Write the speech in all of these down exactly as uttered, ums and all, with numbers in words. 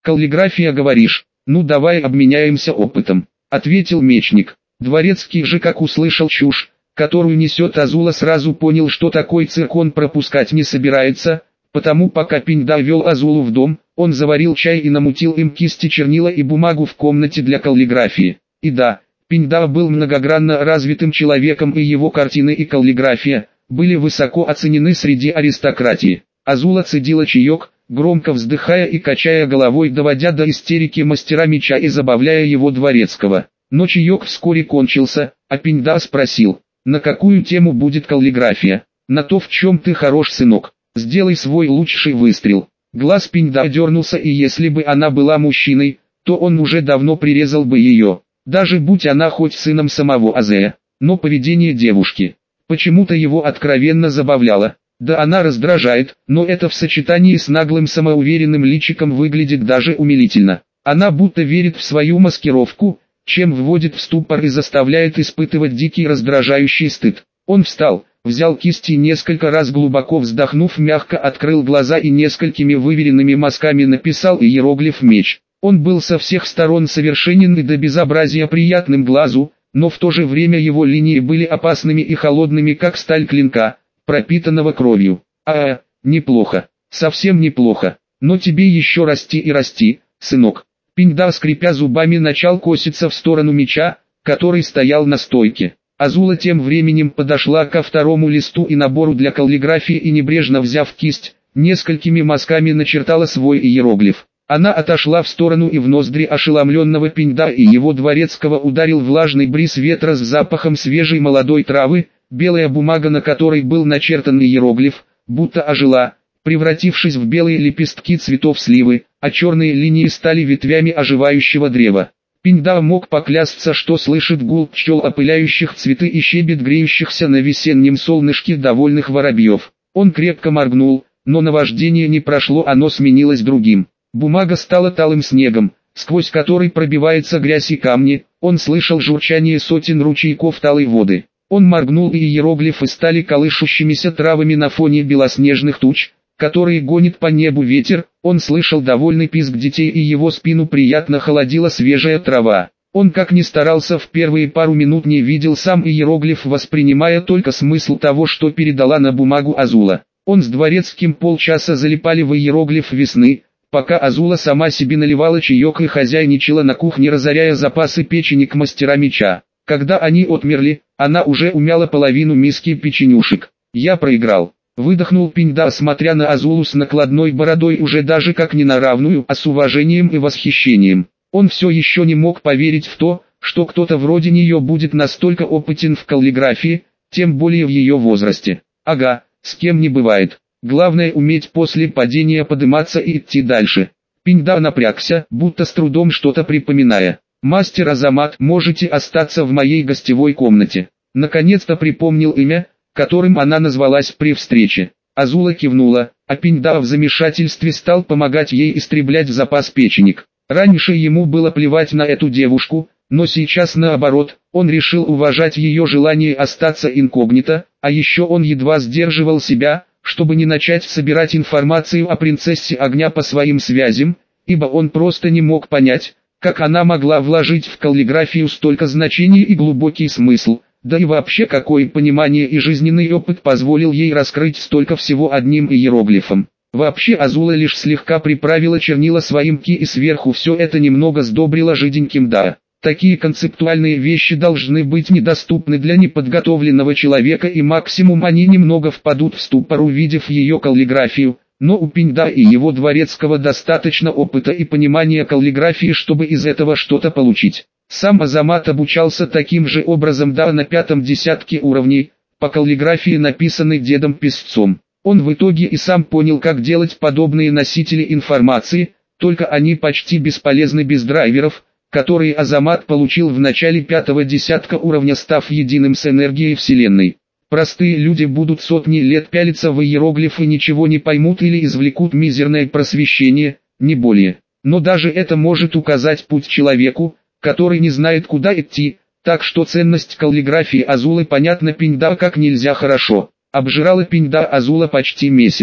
Каллиграфия, говоришь? Ну давай обменяемся опытом, ответил мечник. Дворецкий же, как услышал чушь, которую несет Азула, сразу понял, что такой цирк он пропускать не собирается, потому пока Пинда вел Азулу в дом, он заварил чай и намутил им кисти, чернила и бумагу в комнате для каллиграфии. И да, Пинда был многогранно развитым человеком, и его картины и каллиграфия были высоко оценены среди аристократии. Азула цедила чаек, громко вздыхая и качая головой, доводя до истерики мастера меча и забавляя его дворецкого. Но чаек вскоре кончился, а Пинда спросил: «На какую тему будет каллиграфия?» «На то, в чем ты хорош, сынок. Сделай свой лучший выстрел». Глаз Пинда дернулся, и если бы она была мужчиной, то он уже давно прирезал бы ее, даже будь она хоть сыном самого Азея. Но поведение девушки почему-то его откровенно забавляло. Да, она раздражает, но это в сочетании с наглым самоуверенным личиком выглядит даже умилительно. Она будто верит в свою маскировку, чем вводит в ступор и заставляет испытывать дикий раздражающий стыд. Он встал, взял кисти, несколько раз глубоко вздохнув, мягко открыл глаза и несколькими выверенными мазками написал иероглиф «меч». Он был со всех сторон совершенен и до безобразия приятным глазу, но в то же время его линии были опасными и холодными, как сталь клинка, пропитанного кровью. А, неплохо, совсем неплохо, но тебе еще расти и расти, сынок. Пинда, скрипя зубами, начал коситься в сторону меча, который стоял на стойке. Азула тем временем подошла ко второму листу и набору для каллиграфии и, небрежно взяв кисть, несколькими мазками начертала свой иероглиф. Она отошла в сторону, и в ноздри ошеломленного Пинда и его дворецкого ударил влажный бриз ветра с запахом свежей молодой травы. Белая бумага, на которой был начертан иероглиф, будто ожила, превратившись в белые лепестки цветов сливы, а черные линии стали ветвями оживающего древа. Пинда мог поклясться, что слышит гул пчел, опыляющих цветы, и щебет греющихся на весеннем солнышке довольных воробьев. Он крепко моргнул, но наваждение не прошло, оно сменилось другим. Бумага стала талым снегом, сквозь который пробивается грязь и камни. Он слышал журчание сотен ручейков талой воды. Он моргнул, и иероглифы стали колышущимися травами на фоне белоснежных туч, которые гонит по небу ветер. Он слышал довольный писк детей, и его спину приятно холодила свежая трава. Он, как ни старался, в первые пару минут не видел сам иероглиф, воспринимая только смысл того, что передала на бумагу Азула. Он с дворецким полчаса залипали в иероглиф весны, пока Азула сама себе наливала чаек и хозяйничала на кухне, разоряя запасы печени к мастера меча. Когда они отмерли, она уже умяла половину миски печенюшек. «Я проиграл», — выдохнул Пинда, смотря на Азулу с накладной бородой уже даже как не на равную, а с уважением и восхищением. Он все еще не мог поверить в то, что кто-то вроде нее будет настолько опытен в каллиграфии, тем более в ее возрасте. Ага, с кем не бывает. Главное уметь после падения подниматься и идти дальше. Пинда напрягся, будто с трудом что-то припоминая. «Мастер Азамат, можете остаться в моей гостевой комнате». Наконец-то припомнил имя, которым она назвалась при встрече. Азула кивнула, а Пинда в замешательстве стал помогать ей истреблять запас печенек. Раньше ему было плевать на эту девушку, но сейчас наоборот, он решил уважать ее желание остаться инкогнито, а еще он едва сдерживал себя, чтобы не начать собирать информацию о принцессе огня по своим связям, ибо он просто не мог понять, как она могла вложить в каллиграфию столько значений и глубокий смысл, да и вообще какое понимание и жизненный опыт позволил ей раскрыть столько всего одним иероглифом. Вообще Азула лишь слегка приправила чернила своим ки и сверху все это немного сдобрила жиденьким «да». Такие концептуальные вещи должны быть недоступны для неподготовленного человека, и максимум они немного впадут в ступор, увидев ее каллиграфию. Но у Пинда и его дворецкого достаточно опыта и понимания каллиграфии, чтобы из этого что-то получить. Сам Азамат обучался таким же образом да на пятом десятке уровней, по каллиграфии, написанной дедом-писцом. Он в итоге и сам понял, как делать подобные носители информации, только они почти бесполезны без драйверов, которые Азамат получил в начале пятого десятка уровня, став единым с энергией Вселенной. Простые люди будут сотни лет пялиться в иероглифы и ничего не поймут или извлекут мизерное просвещение, не более. Но даже это может указать путь человеку, который не знает, куда идти, так что ценность каллиграфии Азулы понятна Пинда как нельзя хорошо. Обжирала Пинда Азула почти месяц.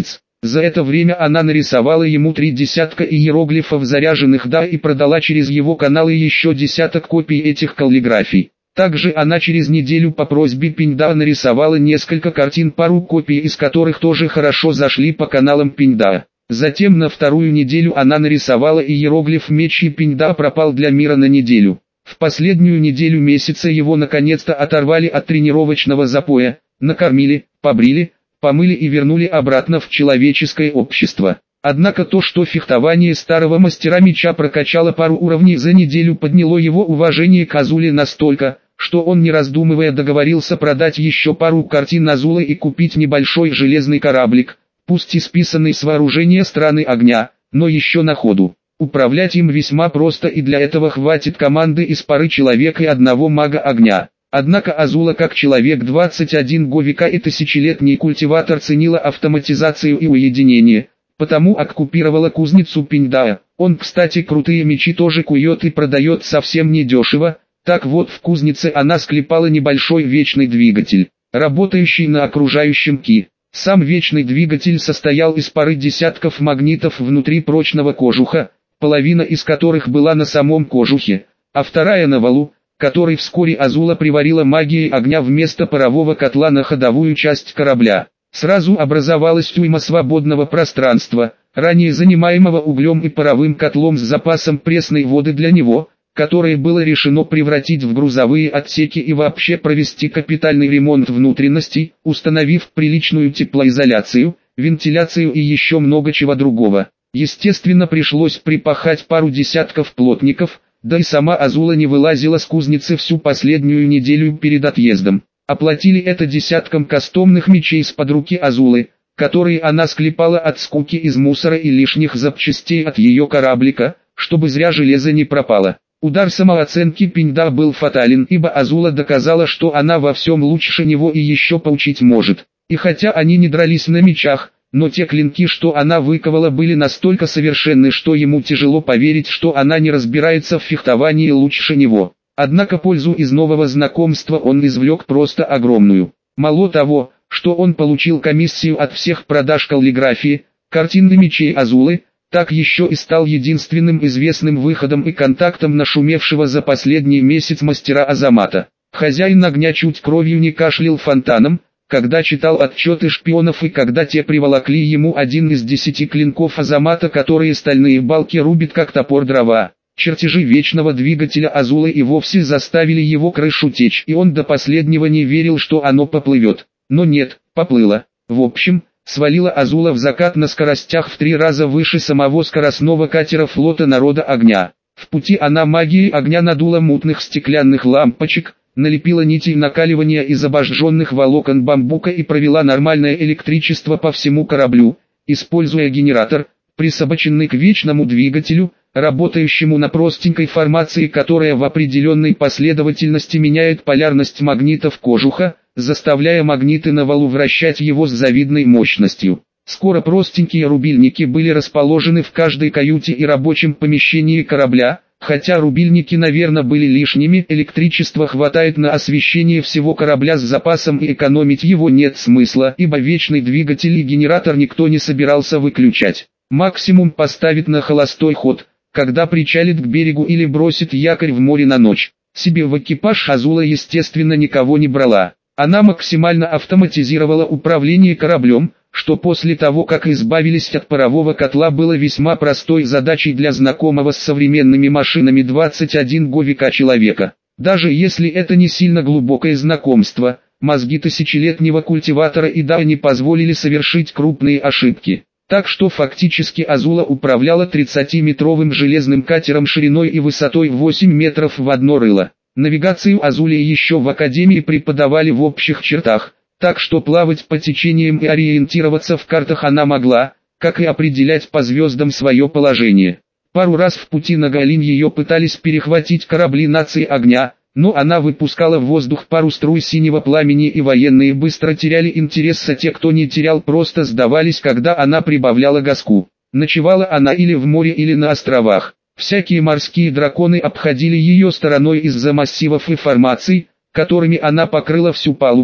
За это время она нарисовала ему три десятка иероглифов, заряженных да, и продала через его каналы еще десяток копий этих каллиграфий. Также она через неделю по просьбе Пинда нарисовала несколько картин, пару копий из которых тоже хорошо зашли по каналам Пинда. Затем на вторую неделю она нарисовала иероглиф «Меч», и Пинда пропал для мира на неделю. В последнюю неделю месяца его наконец-то оторвали от тренировочного запоя, накормили, побрили, помыли и вернули обратно в человеческое общество. Однако то, что фехтование старого мастера меча прокачало пару уровней за неделю, подняло его уважение к Азуле настолько, что он, не раздумывая, договорился продать еще пару картин Азулы и купить небольшой железный кораблик, пусть и списанный с вооружения страны огня, но еще на ходу. Управлять им весьма просто, и для этого хватит команды из пары человек и одного мага огня. Однако Азула, как человек двадцать один века и тысячелетний культиватор, ценила автоматизацию и уединение, потому оккупировала кузницу Пинда. Он, кстати, крутые мечи тоже кует и продает совсем недешево. Так вот, в кузнице она склепала небольшой вечный двигатель, работающий на окружающем Ки. Сам вечный двигатель состоял из пары десятков магнитов внутри прочного кожуха, половина из которых была на самом кожухе, а вторая на валу, который вскоре Азула приварила магией огня вместо парового котла на ходовую часть корабля. Сразу образовалась тюрьма свободного пространства, ранее занимаемого углем и паровым котлом с запасом пресной воды для него, которое было решено превратить в грузовые отсеки и вообще провести капитальный ремонт внутренностей, установив приличную теплоизоляцию, вентиляцию и еще много чего другого. Естественно, пришлось припахать пару десятков плотников, да и сама Азула не вылазила с кузницы всю последнюю неделю перед отъездом. Оплатили это десятком кастомных мечей с-под руки Азулы, которые она склепала от скуки из мусора и лишних запчастей от ее кораблика, чтобы зря железо не пропало. Удар самооценки Пинда был фатален, ибо Азула доказала, что она во всем лучше него и еще поучить может. И хотя они не дрались на мечах, но те клинки, что она выковала, были настолько совершенны, что ему тяжело поверить, что она не разбирается в фехтовании лучше него. Однако пользу из нового знакомства он извлек просто огромную. Мало того, что он получил комиссию от всех продаж каллиграфии, картин и мечей Азулы, так еще и стал единственным известным выходом и контактом нашумевшего за последний месяц мастера Азамата. Хозяин огня чуть кровью не кашлял фонтаном, когда читал отчеты шпионов и когда те приволокли ему один из десяти клинков Азамата, которые стальные балки рубит как топор дрова. Чертежи вечного двигателя Азулы и вовсе заставили его крышу течь, и он до последнего не верил, что оно поплывет. Но нет, поплыло. В общем, свалила Азула в закат на скоростях в три раза выше самого скоростного катера флота народа огня. В пути она магией огня надула мутных стеклянных лампочек, налепила нитей накаливания из обожженных волокон бамбука и провела нормальное электричество по всему кораблю, используя генератор, присобаченный к вечному двигателю, работающему на простенькой формации, которая в определенной последовательности меняет полярность магнитов кожуха, заставляя магниты на валу вращать его с завидной мощностью. Скоро простенькие рубильники были расположены в каждой каюте и рабочем помещении корабля, хотя рубильники, наверное, были лишними, электричества хватает на освещение всего корабля с запасом и экономить его нет смысла, ибо вечный двигатель и генератор никто не собирался выключать. Максимум поставит на холостой ход, когда причалит к берегу или бросит якорь в море на ночь. Себе в экипаж Азула, естественно, никого не брала. Она максимально автоматизировала управление кораблем, что после того, как избавились от парового котла, было весьма простой задачей для знакомого с современными машинами двадцать первого века человека. Даже если это не сильно глубокое знакомство, мозги тысячелетнего культиватора и да не позволили совершить крупные ошибки. Так что фактически Азула управляла тридцатиметровым железным катером шириной и высотой восемь метров в одно рыло. Навигацию Азуле еще в академии преподавали в общих чертах, так что плавать по течениям и ориентироваться в картах она могла, как и определять по звездам свое положение. Пару раз в пути на Галин ее пытались перехватить корабли нации огня, но она выпускала в воздух пару струй синего пламени, и военные быстро теряли интерес, а те, кто не терял, просто сдавались, когда она прибавляла газку. Ночевала она или в море, или на островах. Всякие морские драконы обходили ее стороной из-за массивов и формаций, которыми она покрыла всю палубу,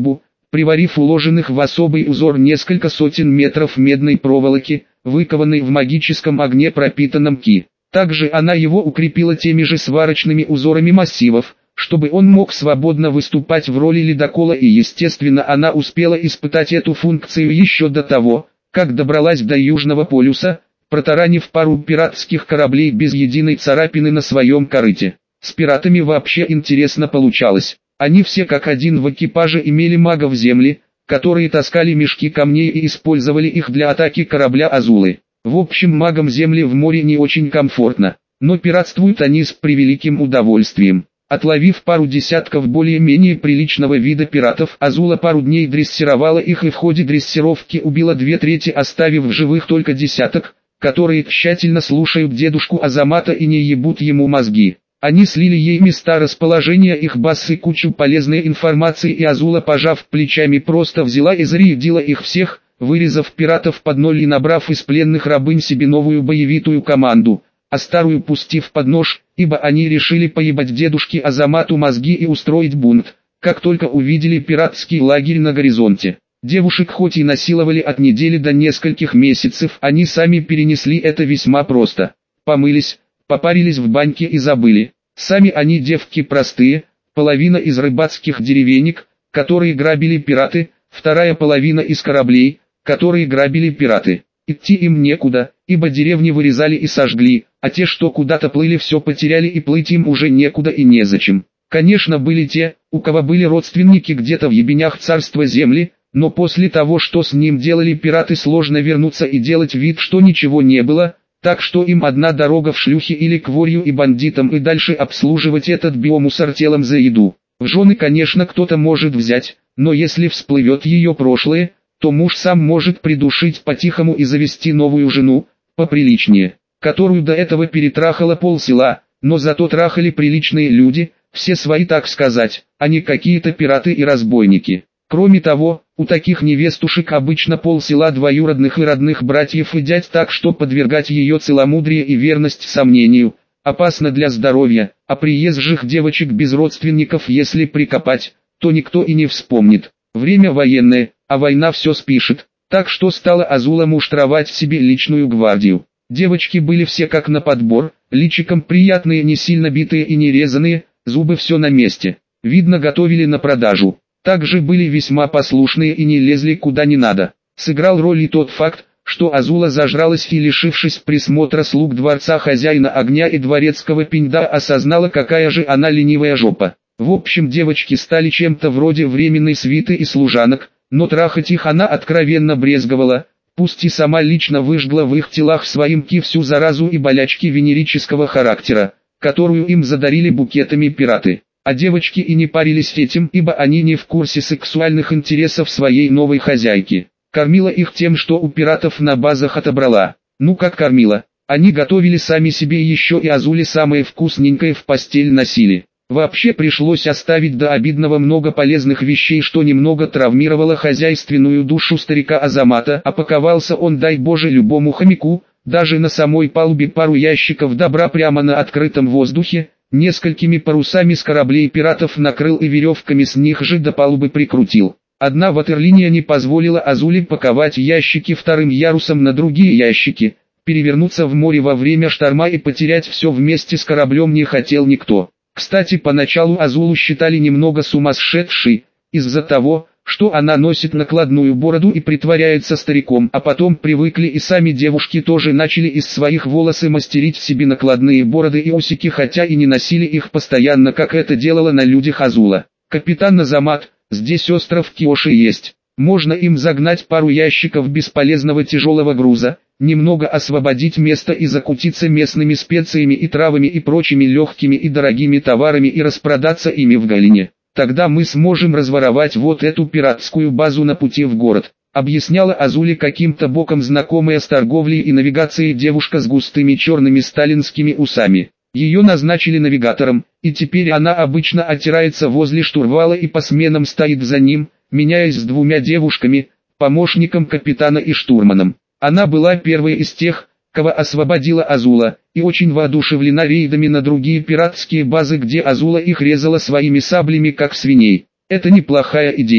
приварив уложенных в особый узор несколько сотен метров медной проволоки, выкованной в магическом огне пропитанном ки. Также она его укрепила теми же сварочными узорами массивов, чтобы он мог свободно выступать в роли ледокола, и естественно она успела испытать эту функцию еще до того, как добралась до Южного полюса, протаранив пару пиратских кораблей без единой царапины на своем корыте. С пиратами вообще интересно получалось. Они все как один в экипаже имели магов земли, которые таскали мешки камней и использовали их для атаки корабля Азулы. В общем, магам земли в море не очень комфортно, но пиратствуют они с превеликим удовольствием. Отловив пару десятков более-менее приличного вида пиратов, Азула пару дней дрессировала их и в ходе дрессировки убила две трети, оставив в живых только десяток, которые тщательно слушают дедушку Азамата и не ебут ему мозги. Они слили ей места расположения их баз и кучу полезной информации, и Азула, пожав плечами, просто взяла и зарядила их всех, вырезав пиратов под ноль и набрав из пленных рабынь себе новую боевитую команду, а старую пустив под нож, ибо они решили поебать дедушке Азамату мозги и устроить бунт, как только увидели пиратский лагерь на горизонте. Девушек хоть и насиловали от недели до нескольких месяцев, они сами перенесли это весьма просто. Помылись, попарились в баньке и забыли. Сами они девки простые, половина из рыбацких деревенек, которые грабили пираты, вторая половина из кораблей, которые грабили пираты. Идти им некуда, ибо деревни вырезали и сожгли, а те, что куда-то плыли, все потеряли, и плыть им уже некуда и незачем. Конечно, были те, у кого были родственники где-то в ебенях царства земли, но после того, что с ним делали пираты, сложно вернуться и делать вид, что ничего не было, так что им одна дорога в шлюхи или к ворью и бандитам, и дальше обслуживать этот биомусортелом за еду. В жены, конечно, кто-то может взять, но если всплывет ее прошлое, то муж сам может придушить по-тихому и завести новую жену, поприличнее, которую до этого перетрахало полсела, но зато трахали приличные люди, все свои, так сказать, а не какие-то пираты и разбойники. Кроме того, у таких невестушек обычно полсела двоюродных и родных братьев и дядь, так что подвергать ее целомудрие и верность сомнению опасно для здоровья, а приезжих девочек без родственников если прикопать, то никто и не вспомнит. Время военное, а война все спишет, так что стала Азула муштровать себе личную гвардию. Девочки были все как на подбор, личиком приятные, не сильно битые и не резаные, зубы все на месте, видно готовили на продажу. Также были весьма послушные и не лезли куда не надо. Сыграл роль и тот факт, что Азула зажралась и, лишившись присмотра слуг дворца хозяина огня и дворецкого пинда, осознала, какая же она ленивая жопа. В общем, девочки стали чем-то вроде временной свиты и служанок, но трахать их она откровенно брезговала, пусть и сама лично выжгла в их телах своим ки всю заразу и болячки венерического характера, которую им задарили букетами пираты. А девочки и не парились этим, ибо они не в курсе сексуальных интересов своей новой хозяйки. Кормила их тем, что у пиратов на базах отобрала. Ну как кормила? Они готовили сами себе, еще и Азуле самое вкусненькое в постель носили. Вообще пришлось оставить до обидного много полезных вещей, что немного травмировало хозяйственную душу старика Азамата. Опаковался он, дай Боже, любому хомяку, даже на самой палубе пару ящиков добра прямо на открытом воздухе, несколькими парусами с кораблей пиратов накрыл и веревками с них же до палубы прикрутил. Одна ватерлиния не позволила Азуле паковать ящики вторым ярусом на другие ящики, перевернуться в море во время шторма и потерять все вместе с кораблем не хотел никто. Кстати, поначалу Азулу считали немного сумасшедшей, из-за того, что она носит накладную бороду и притворяется стариком, а потом привыкли и сами девушки тоже начали из своих волос мастерить себе накладные бороды и усики, хотя и не носили их постоянно, как это делала на людях Азула. Капитан Азамат, здесь остров Киоши есть, можно им загнать пару ящиков бесполезного тяжелого груза, немного освободить место и закутиться местными специями и травами и прочими легкими и дорогими товарами и распродаться ими в Галине. Тогда мы сможем разворовать вот эту пиратскую базу на пути в город, объясняла Азуле каким-то боком знакомая с торговлей и навигацией девушка с густыми черными сталинскими усами. Ее назначили навигатором, и теперь она обычно отирается возле штурвала и по сменам стоит за ним, меняясь с двумя девушками, помощником капитана и штурманом. Она была первой из тех, кого освободила Азула, и очень воодушевлена рейдами на другие пиратские базы, где Азула их резала своими саблями как свиней. Это неплохая идея.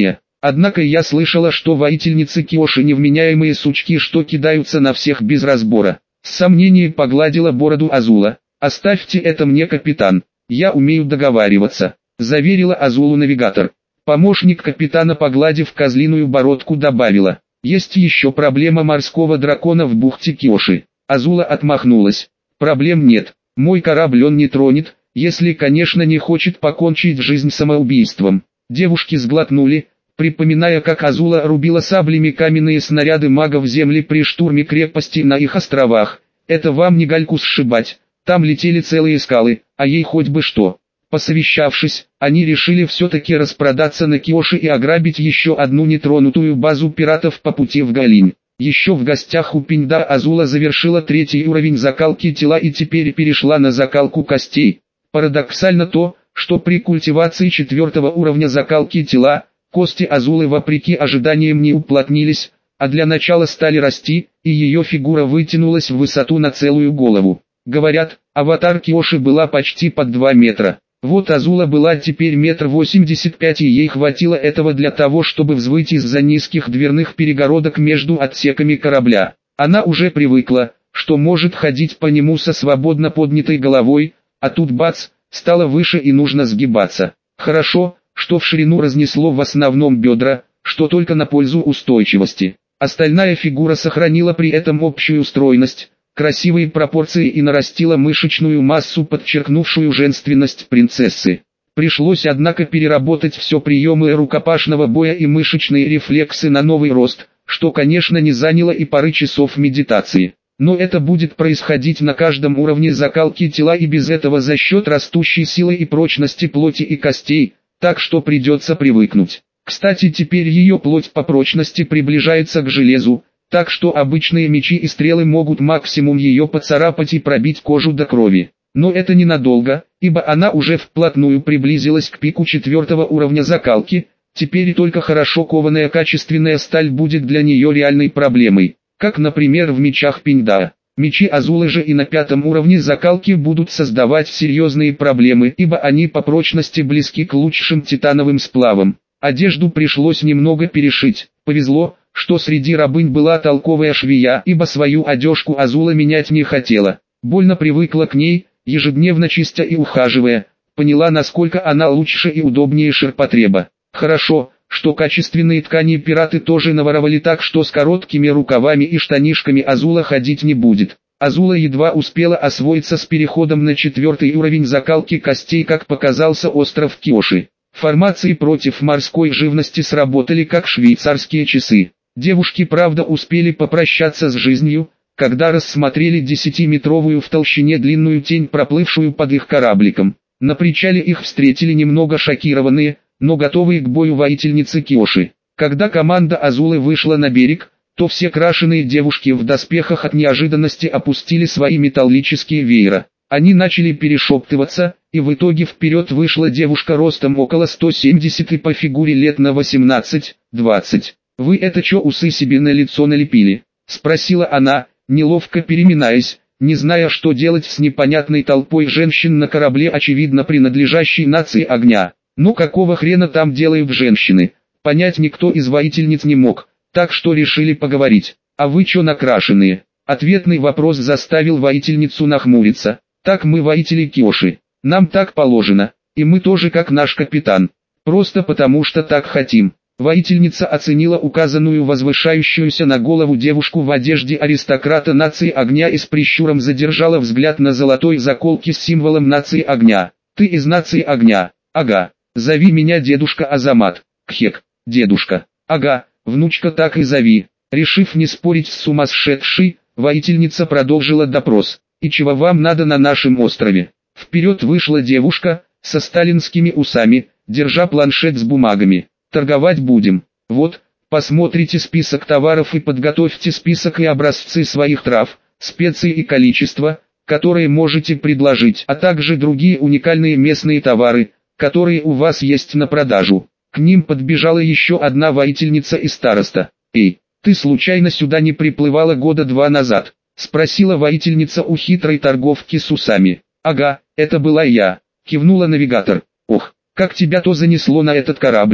Однако я слышала, что воительницы Киоши невменяемые сучки, что кидаются на всех без разбора. С сомнением погладила бороду Азула. «Оставьте это мне, капитан, я умею договариваться», — заверила Азулу навигатор. Помощник капитана, погладив козлиную бородку, добавила: «Есть еще проблема морского дракона в бухте Киоши». Азула отмахнулась: «Проблем нет, мой корабль он не тронет, если, конечно, не хочет покончить жизнь самоубийством». Девушки сглотнули, припоминая, как Азула рубила саблями каменные снаряды магов земли при штурме крепости на их островах. «Это вам не гальку сшибать, там летели целые скалы, а ей хоть бы что». Посовещавшись, они решили все-таки распродаться на Киоши и ограбить еще одну нетронутую базу пиратов по пути в Галинь. Еще в гостях у Пиньда Азула завершила третий уровень закалки тела и теперь перешла на закалку костей. Парадоксально то, что при культивации четвертого уровня закалки тела, кости Азулы вопреки ожиданиям не уплотнились, а для начала стали расти, и ее фигура вытянулась в высоту на целую голову. Говорят, аватар Киоши была почти под два метра. Вот Азула была теперь метр восемьдесят пять, и ей хватило этого для того, чтобы взвыть из-за низких дверных перегородок между отсеками корабля. Она уже привыкла, что может ходить по нему со свободно поднятой головой, а тут бац, стало выше и нужно сгибаться. Хорошо, что в ширину разнесло в основном бедра, что только на пользу устойчивости. Остальная фигура сохранила при этом общую стройность, красивые пропорции и нарастила мышечную массу, подчеркнувшую женственность принцессы. Пришлось, однако, переработать все приемы рукопашного боя и мышечные рефлексы на новый рост, что, конечно, не заняло и пары часов медитации. Но это будет происходить на каждом уровне закалки тела и без этого за счет растущей силы и прочности плоти и костей, так что придется привыкнуть. Кстати, теперь ее плоть по прочности приближается к железу, так что обычные мечи и стрелы могут максимум ее поцарапать и пробить кожу до крови. Но это ненадолго, ибо она уже вплотную приблизилась к пику четвертого уровня закалки, теперь только хорошо кованая качественная сталь будет для нее реальной проблемой, как, например, в мечах Пиньда. Мечи Азулы же и на пятом уровне закалки будут создавать серьезные проблемы, ибо они по прочности близки к лучшим титановым сплавам. Одежду пришлось немного перешить, повезло, что среди рабынь была толковая швея, ибо свою одежку Азула менять не хотела. Больно привыкла к ней, ежедневно чистя и ухаживая, поняла, насколько она лучше и удобнее ширпотреба. Хорошо, что качественные ткани пираты тоже наворовали, так что с короткими рукавами и штанишками Азула ходить не будет. Азула едва успела освоиться с переходом на четвертый уровень закалки костей, как показался остров Киоши. Формации против морской живности сработали как швейцарские часы. Девушки, правда, успели попрощаться с жизнью, когда рассмотрели десятиметровую в толщине длинную тень, проплывшую под их корабликом. На причале их встретили немного шокированные, но готовые к бою воительницы Киоши. Когда команда Азулы вышла на берег, то все крашеные девушки в доспехах от неожиданности опустили свои металлические веера. Они начали перешептываться, и в итоге вперед вышла девушка ростом около сто семьдесят и по фигуре лет на восемнадцать-двадцать. «Вы это чё усы себе на лицо налепили?» — спросила она, неловко переминаясь, не зная, что делать с непонятной толпой женщин на корабле, очевидно принадлежащей нации огня. Ну какого хрена там делают женщины? Понять никто из воительниц не мог, так что решили поговорить. «А вы чё накрашенные?» Ответный вопрос заставил воительницу нахмуриться. «Так мы воители Киоши. Нам так положено, и мы тоже как наш капитан. Просто потому что так хотим». Воительница оценила указанную возвышающуюся на голову девушку в одежде аристократа нации огня и с прищуром задержала взгляд на золотой заколке с символом нации огня. «Ты из нации огня? Ага. Зови меня дедушка Азамат». «Кхек, дедушка. Ага, внучка, так и зови». Решив не спорить с сумасшедшей, воительница продолжила допрос. «И чего вам надо на нашем острове?» Вперед вышла девушка, со сталинскими усами, держа планшет с бумагами. «Торговать будем. Вот, посмотрите список товаров и подготовьте список и образцы своих трав, специй и количество, которые можете предложить, а также другие уникальные местные товары, которые у вас есть на продажу». К ним подбежала еще одна воительница и староста. «Эй, ты случайно сюда не приплывала года два назад?» — спросила воительница у хитрой торговки с усами. «Ага, это была я», — кивнула навигатор. «Ох, как тебя то занесло на этот корабль.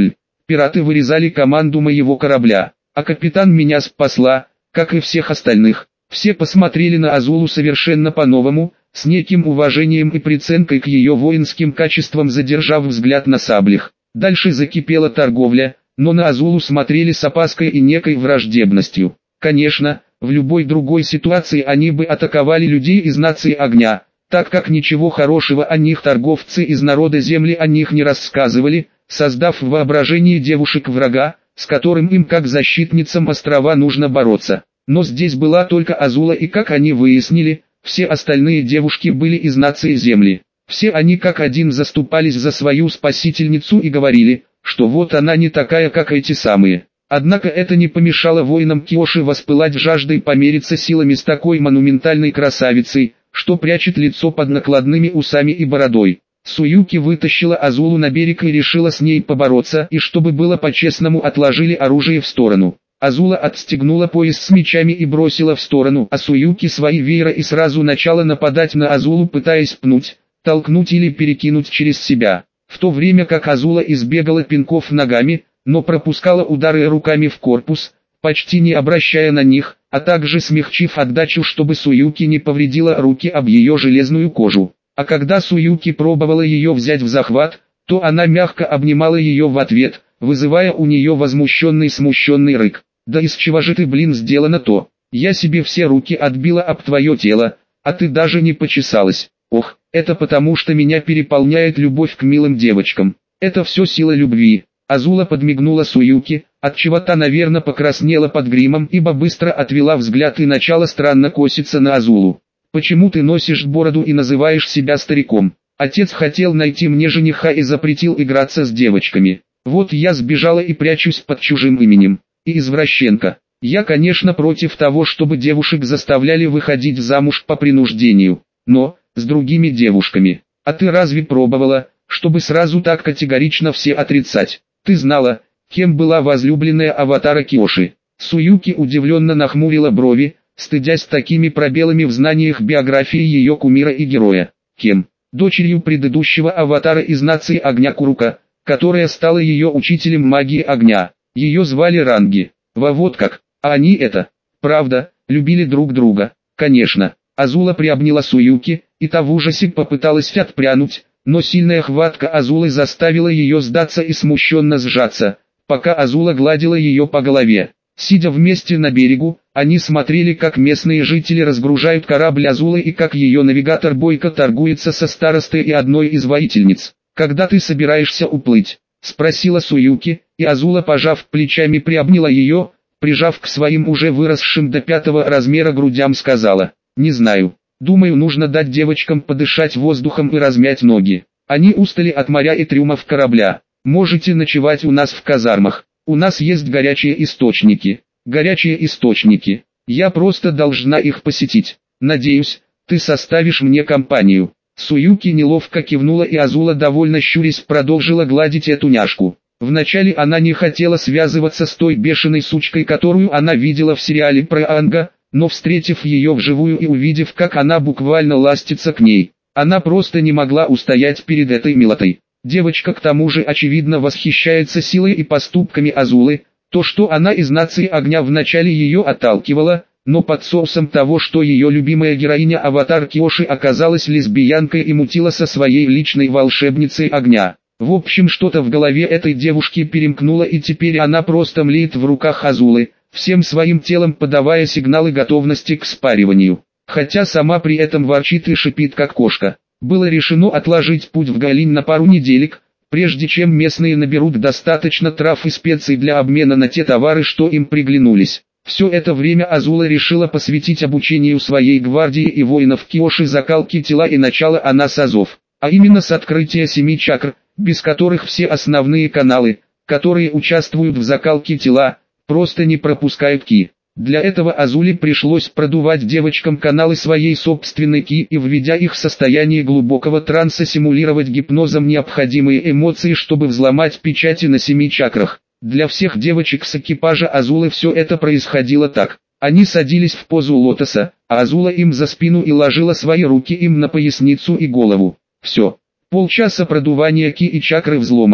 Пираты вырезали команду моего корабля, а капитан меня спасла, как и всех остальных. Все посмотрели на Азулу совершенно по-новому, с неким уважением и приценкой к ее воинским качествам, задержав взгляд на саблях. Дальше закипела торговля, но на Азулу смотрели с опаской и некой враждебностью. Конечно, в любой другой ситуации они бы атаковали людей из нации огня, так как ничего хорошего о них торговцы из народа земли о них не рассказывали, создав в воображении девушек врага, с которым им как защитницам острова нужно бороться. Но здесь была только Азула, и как они выяснили, все остальные девушки были из нации земли. Все они как один заступались за свою спасительницу и говорили, что вот она не такая, как эти самые. Однако это не помешало воинам Киоши воспылать жаждой помериться силами с такой монументальной красавицей, что прячет лицо под накладными усами и бородой. Суюки вытащила Азулу на берег и решила с ней побороться, и чтобы было по-честному, отложили оружие в сторону. Азула отстегнула пояс с мечами и бросила в сторону, а Суюки свои веера и сразу начала нападать на Азулу, пытаясь пнуть, толкнуть или перекинуть через себя. В то время как Азула избегала пинков ногами, но пропускала удары руками в корпус, почти не обращая на них, а также смягчив отдачу, чтобы Суюки не повредила руки об ее железную кожу. А когда Суюки пробовала ее взять в захват, то она мягко обнимала ее в ответ, вызывая у нее возмущенный смущенный рык. «Да из чего же ты, блин, сделано то? Я себе все руки отбила об твое тело, а ты даже не почесалась. Ох, это потому что меня переполняет любовь к милым девочкам. Это все сила любви». Азула подмигнула Суюки, отчего та, наверное, покраснела под гримом, ибо быстро отвела взгляд и начала странно коситься на Азулу. «Почему ты носишь бороду и называешь себя стариком? Отец хотел найти мне жениха и запретил играться с девочками. Вот я сбежала и прячусь под чужим именем. И извращенка. Я, конечно, против того, чтобы девушек заставляли выходить замуж по принуждению, но с другими девушками. А ты разве пробовала, чтобы сразу так категорично все отрицать? Ты знала, кем была возлюбленная аватара Киоши?» Суюки удивленно нахмурила брови, стыдясь такими пробелами в знаниях биографии ее кумира и героя. «Кем?» «Дочерью предыдущего аватара из нации огня Курука, которая стала ее учителем магии огня. Ее звали Ранги. Во вот как. А они это, правда, любили друг друга?» «Конечно». Азула приобняла Суюки, и та в ужасе попыталась отпрянуть, но сильная хватка Азулы заставила ее сдаться и смущенно сжаться, пока Азула гладила ее по голове. Сидя вместе на берегу, они смотрели, как местные жители разгружают корабль Азулы и как ее навигатор бойко торгуется со старостой и одной из воительниц. «Когда ты собираешься уплыть?» — спросила Суюки, и Азула, пожав плечами, приобняла ее, прижав к своим уже выросшим до пятого размера грудям, сказала: «Не знаю. Думаю, нужно дать девочкам подышать воздухом и размять ноги. Они устали от моря и трюмов корабля. Можете ночевать у нас в казармах. У нас есть горячие источники». «Горячие источники. Я просто должна их посетить. Надеюсь, ты составишь мне компанию». Суюки неловко кивнула, и Азула, довольно щурясь, продолжила гладить эту няшку. Вначале она не хотела связываться с той бешеной сучкой, которую она видела в сериале про Анга, но встретив ее вживую и увидев, как она буквально ластится к ней, она просто не могла устоять перед этой милотой. Девочка к тому же очевидно восхищается силой и поступками Азулы. То, что она из нации огня, вначале ее отталкивало, но под соусом того, что ее любимая героиня аватар Киоши оказалась лесбиянкой и мутила со своей личной волшебницей огня. В общем, что-то в голове этой девушки перемкнуло, и теперь она просто млеет в руках Азулы, всем своим телом подавая сигналы готовности к спариванию. Хотя сама при этом ворчит и шипит как кошка. Было решено отложить путь в Галинь на пару неделек, прежде чем местные наберут достаточно трав и специй для обмена на те товары, что им приглянулись. Все это время Азула решила посвятить обучению своей гвардии и воинов Киоши закалке тела и начала она с азов, а именно с открытия семи чакр, без которых все основные каналы, которые участвуют в закалке тела, просто не пропускают ки. Для этого Азуле пришлось продувать девочкам каналы своей собственной ки и, введя их в состояние глубокого транса, симулировать гипнозом необходимые эмоции, чтобы взломать печати на семи чакрах. Для всех девочек с экипажа Азулы все это происходило так. Они садились в позу лотоса, а Азула им за спину и ложила свои руки им на поясницу и голову. Все. Полчаса продувания ки и чакры взломаны.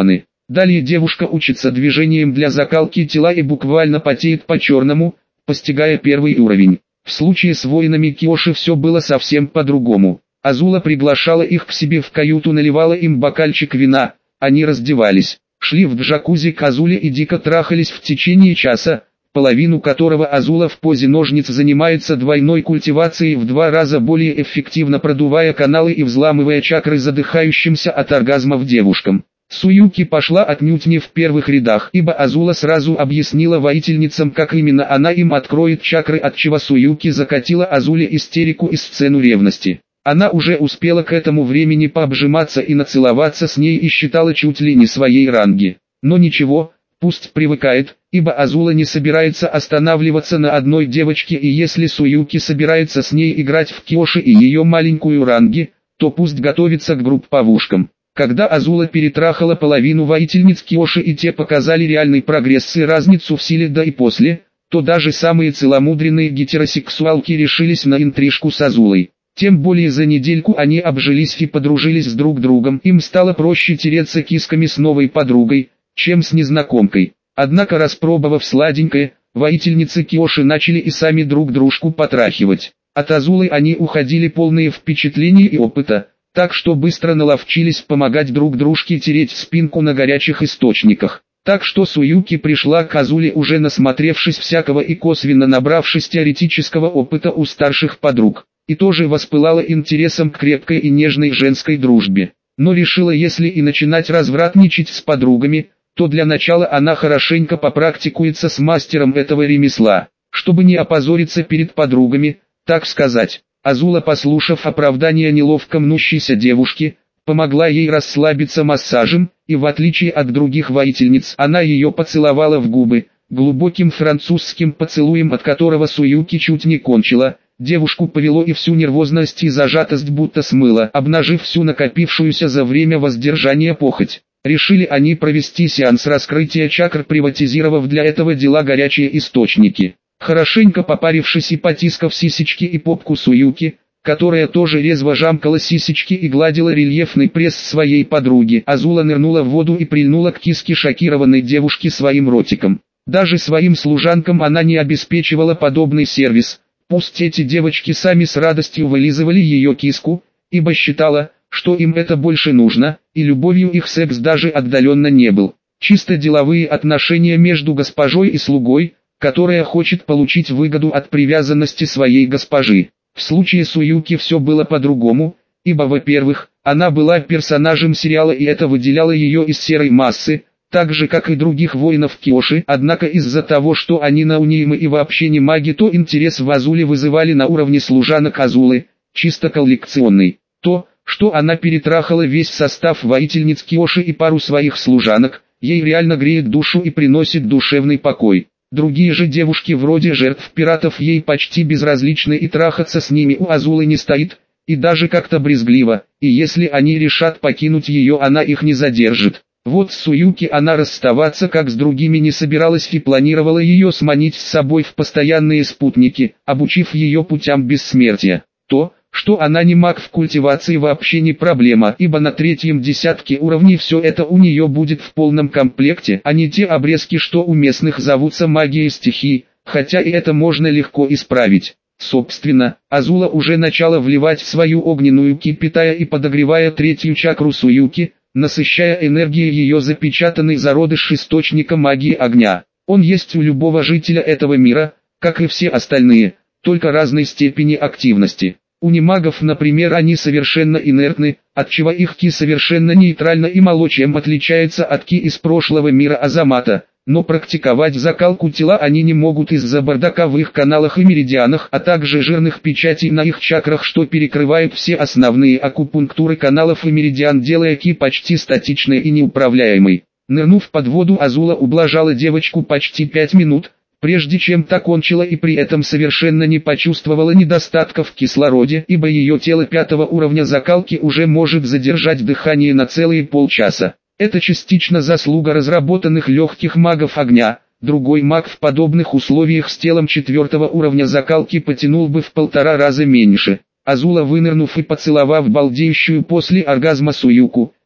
Далее девушка учится движением для закалки тела и буквально потеет по-черному, постигая первый уровень. В случае с воинами Киоши все было совсем по-другому. Азула приглашала их к себе в каюту, наливала им бокальчик вина, они раздевались, шли в джакузи к Азуле и дико трахались в течение часа, половину которого Азула в позе ножниц занимается двойной культивацией, в два раза более эффективно продувая каналы и взламывая чакры задыхающимся от оргазмов девушкам. Суюки пошла отнюдь не в первых рядах, ибо Азула сразу объяснила воительницам, как именно она им откроет чакры, отчего Суюки закатила Азуле истерику и сцену ревности. Она уже успела к этому времени пообжиматься и нацеловаться с ней и считала чуть ли не своей ранги. Но ничего, пусть привыкает, ибо Азула не собирается останавливаться на одной девочке, и если Суюки собирается с ней играть в Киоши и ее маленькую ранги, то пусть готовится к групповушкам. Когда Азула перетрахала половину воительниц Киоши и те показали реальный прогресс и разницу в силе до и после, то даже самые целомудренные гетеросексуалки решились на интрижку с Азулой. Тем более за недельку они обжились и подружились с друг другом, им стало проще тереться кисками с новой подругой, чем с незнакомкой. Однако, распробовав сладенькое, воительницы Киоши начали и сами друг дружку потрахивать. От Азулы они уходили полные впечатлений и опыта, так что быстро наловчились помогать друг дружке тереть спинку на горячих источниках. Так что Суюки пришла к Азуле уже насмотревшись всякого и косвенно набравшись теоретического опыта у старших подруг, и тоже воспылала интересом к крепкой и нежной женской дружбе. Но решила, если и начинать развратничать с подругами, то для начала она хорошенько попрактикуется с мастером этого ремесла, чтобы не опозориться перед подругами, так сказать. Азула, послушав оправдание неловко мнущейся девушки, помогла ей расслабиться массажем, и в отличие от других воительниц, она ее поцеловала в губы, глубоким французским поцелуем, от которого Суюки чуть не кончила. Девушку повело и всю нервозность и зажатость будто смыло, обнажив всю накопившуюся за время воздержания похоть. Решили они провести сеанс раскрытия чакр, приватизировав для этого дела горячие источники. Хорошенько попарившись и потискав сисечки и попку Суюки, которая тоже резво жамкала сисечки и гладила рельефный пресс своей подруги, Азула нырнула в воду и прильнула к киске шокированной девушки своим ротиком. Даже своим служанкам она не обеспечивала подобный сервис. Пусть эти девочки сами с радостью вылизывали ее киску, ибо считала, что им это больше нужно, и любовью их секс даже отдаленно не был. Чисто деловые отношения между госпожой и слугой, которая хочет получить выгоду от привязанности своей госпожи. В случае Суюки все было по-другому, ибо, во-первых, она была персонажем сериала, и это выделяло ее из серой массы, так же как и других воинов Киоши, однако из-за того, что они наунимы и вообще не маги, то интерес в Азуле вызывали на уровне служанок Азулы, чисто коллекционный. То, что она перетрахала весь состав воительниц Киоши и пару своих служанок, ей реально греет душу и приносит душевный покой. Другие же девушки вроде жертв пиратов ей почти безразличны, и трахаться с ними у Азулы не стоит, и даже как-то брезгливо, и если они решат покинуть ее, она их не задержит. Вот с Суюки она расставаться как с другими не собиралась и планировала ее сманить с собой в постоянные спутники, обучив ее путям бессмертия. То, что она не маг в культивации, вообще не проблема, ибо на третьем десятке уровней все это у нее будет в полном комплекте, а не те обрезки, что у местных зовутся магией стихий, хотя и это можно легко исправить. Собственно, Азула уже начала вливать в свою огненную ки, питая и подогревая третью чакру Суюки, насыщая энергией ее запечатанный зародыш источника магии огня. Он есть у любого жителя этого мира, как и все остальные, только разной степени активности. У немагов, например, они совершенно инертны, отчего их ки совершенно нейтрально и мало чем отличается от ки из прошлого мира Азамата, но практиковать закалку тела они не могут из-за бардака в их каналах и меридианах, а также жирных печатей на их чакрах, что перекрывают все основные акупунктуры каналов и меридиан, делая ки почти статичной и неуправляемой. Нырнув под воду, Азула ублажала девочку почти пять минут, прежде чем та кончила, и при этом совершенно не почувствовала недостатка в кислороде, ибо ее тело пятого уровня закалки уже может задержать дыхание на целые полчаса. Это частично заслуга разработанных легких магов огня. Другой маг в подобных условиях с телом четвертого уровня закалки потянул бы в полтора раза меньше. Азула, вынырнув и поцеловав балдеющую после оргазма Суюку,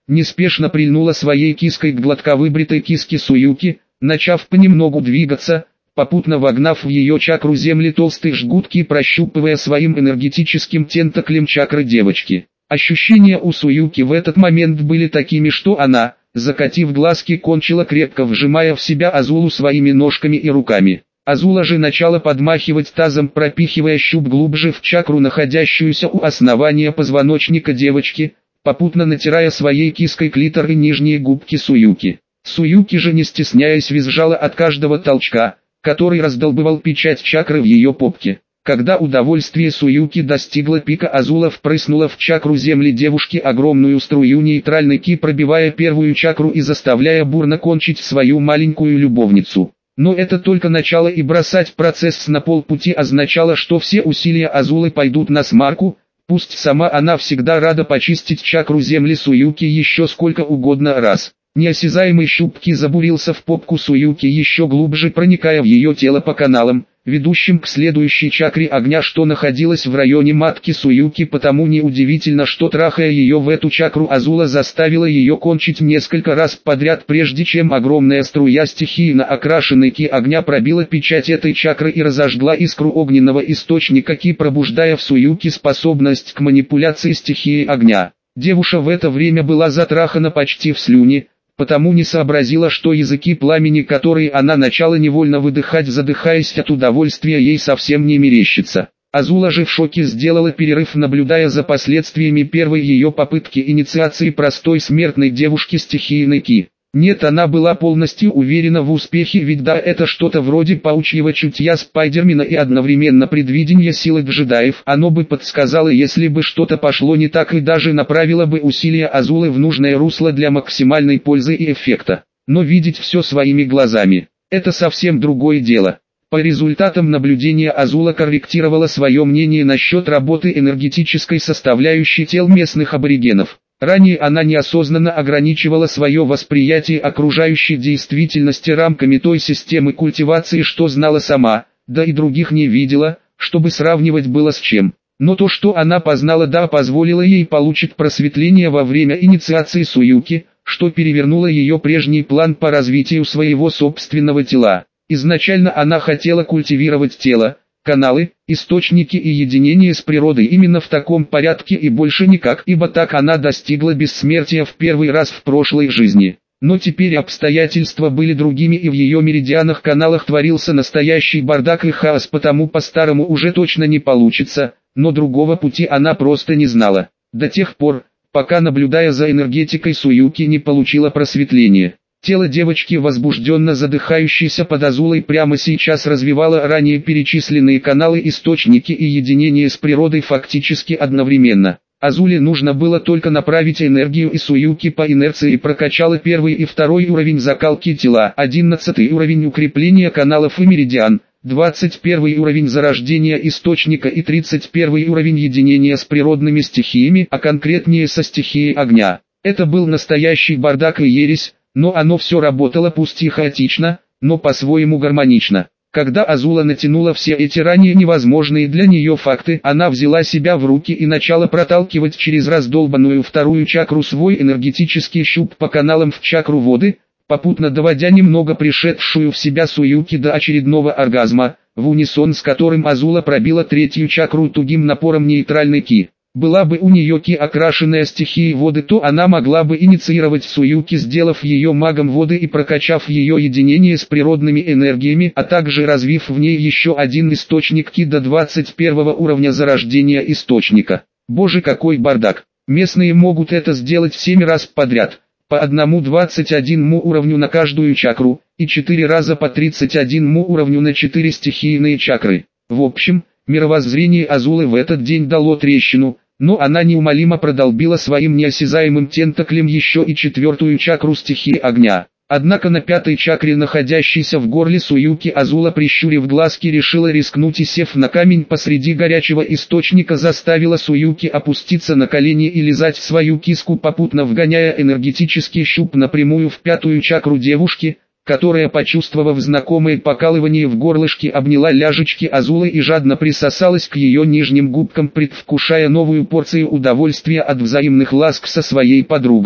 неспешно прильнула своей киской к гладко выбритой киске Суюки, начав понемногу двигаться, попутно вогнав в ее чакру земли толстые жгутки, прощупывая своим энергетическим тентаклем чакры девочки. Ощущения у Суюки в этот момент были такими, что она, закатив глазки, кончила, крепко вжимая в себя Азулу своими ножками и руками. Азула же начала подмахивать тазом, пропихивая щуп глубже в чакру, находящуюся у основания позвоночника девочки, попутно натирая своей киской клитор и нижние губки Суюки. Суюки же, не стесняясь, визжала от каждого толчка, который раздолбывал печать чакры в ее попке. Когда удовольствие Суюки достигло пика, Азула впрыснула в чакру земли девушки огромную струю нейтральной ки, пробивая первую чакру и заставляя бурно кончить свою маленькую любовницу. Но это только начало, и бросать процесс на полпути означало, что все усилия Азулы пойдут на смарку. Пусть сама она всегда рада почистить чакру земли Суюки еще сколько угодно раз. Неосязаемый щуп ки забурился в попку Суюки еще глубже, проникая в ее тело по каналам, ведущим к следующей чакре огня, что находилась в районе матки Суюки, потому неудивительно, что, трахая ее в эту чакру, Азула заставила ее кончить несколько раз подряд, прежде чем огромная струя стихийно окрашенной ки огня пробила печать этой чакры и разожгла искру огненного источника ки, пробуждая в Суюки способность к манипуляции стихией огня. Девушка в это время была затрахана почти в слюни, потому не сообразила, что языки пламени, которые она начала невольно выдыхать, задыхаясь от удовольствия, ей совсем не мерещится. Азула же в шоке сделала перерыв, наблюдая за последствиями первой ее попытки инициации простой смертной девушки стихийной ки. Нет, она была полностью уверена в успехе, ведь да, это что-то вроде паучьего чутья Спайдермена и одновременно предвидения силы джедаев. Оно бы подсказало, если бы что-то пошло не так, и даже направило бы усилия Азулы в нужное русло для максимальной пользы и эффекта. Но видеть все своими глазами – это совсем другое дело. По результатам наблюдения Азула корректировала свое мнение насчет работы энергетической составляющей тел местных аборигенов. Ранее она неосознанно ограничивала свое восприятие окружающей действительности рамками той системы культивации, что знала сама, да и других не видела, чтобы сравнивать было с чем. Но то, что она познала, да, позволило ей получить просветление во время инициации Суюки, что перевернуло ее прежний план по развитию своего собственного тела. Изначально она хотела культивировать тело, каналы, источники и единение с природой именно в таком порядке и больше никак, ибо так она достигла бессмертия в первый раз в прошлой жизни. Но теперь обстоятельства были другими, и в ее меридианах, каналах творился настоящий бардак и хаос, потому по-старому уже точно не получится, но другого пути она просто не знала. До тех пор, пока, наблюдая за энергетикой Суюки, не получила просветления. Тело девочки, возбужденно задыхающейся под Азулой, прямо сейчас развивало ранее перечисленные каналы, источники и единение с природой фактически одновременно. Азуле нужно было только направить энергию, и Суюки по инерции прокачала первый и второй уровень закалки тела, одиннадцатый уровень укрепления каналов и меридиан, двадцать первый уровень зарождения источника и тридцать первый уровень единения с природными стихиями, а конкретнее со стихией огня. Это был настоящий бардак и ересь. Но оно все работало, пусть и хаотично, но по-своему гармонично. Когда Азула натянула все эти ранее невозможные для нее факты, она взяла себя в руки и начала проталкивать через раздолбанную вторую чакру свой энергетический щуп по каналам в чакру воды, попутно доводя немного пришедшую в себя Суюки до очередного оргазма, в унисон с которым Азула пробила третью чакру тугим напором нейтральной ки. Была бы у нее ки, окрашенная стихией воды, то она могла бы инициировать Суюки, сделав ее магом воды и прокачав ее единение с природными энергиями, а также развив в ней еще один источник ки до двадцать первого уровня зарождения источника. Боже, какой бардак! Местные могут это сделать семь раз подряд, по одному двадцать одному уровню на каждую чакру, и четыре раза по тридцать одному уровню на четыре стихийные чакры. В общем, мировоззрение Азулы в этот день дало трещину, но она неумолимо продолбила своим неосязаемым тентаклем еще и четвертую чакру стихии огня. Однако на пятой чакре, находящейся в горле Суюки, Азула, прищурив глазки, решила рискнуть и, сев на камень посреди горячего источника, заставила Суюки опуститься на колени и лизать свою киску, попутно вгоняя энергетический щуп напрямую в пятую чакру девушки, которая, почувствовав знакомое покалывание в горлышке, обняла ляжечки Азулы и жадно присосалась к ее нижним губкам, предвкушая новую порцию удовольствия от взаимных ласк со своей подругой.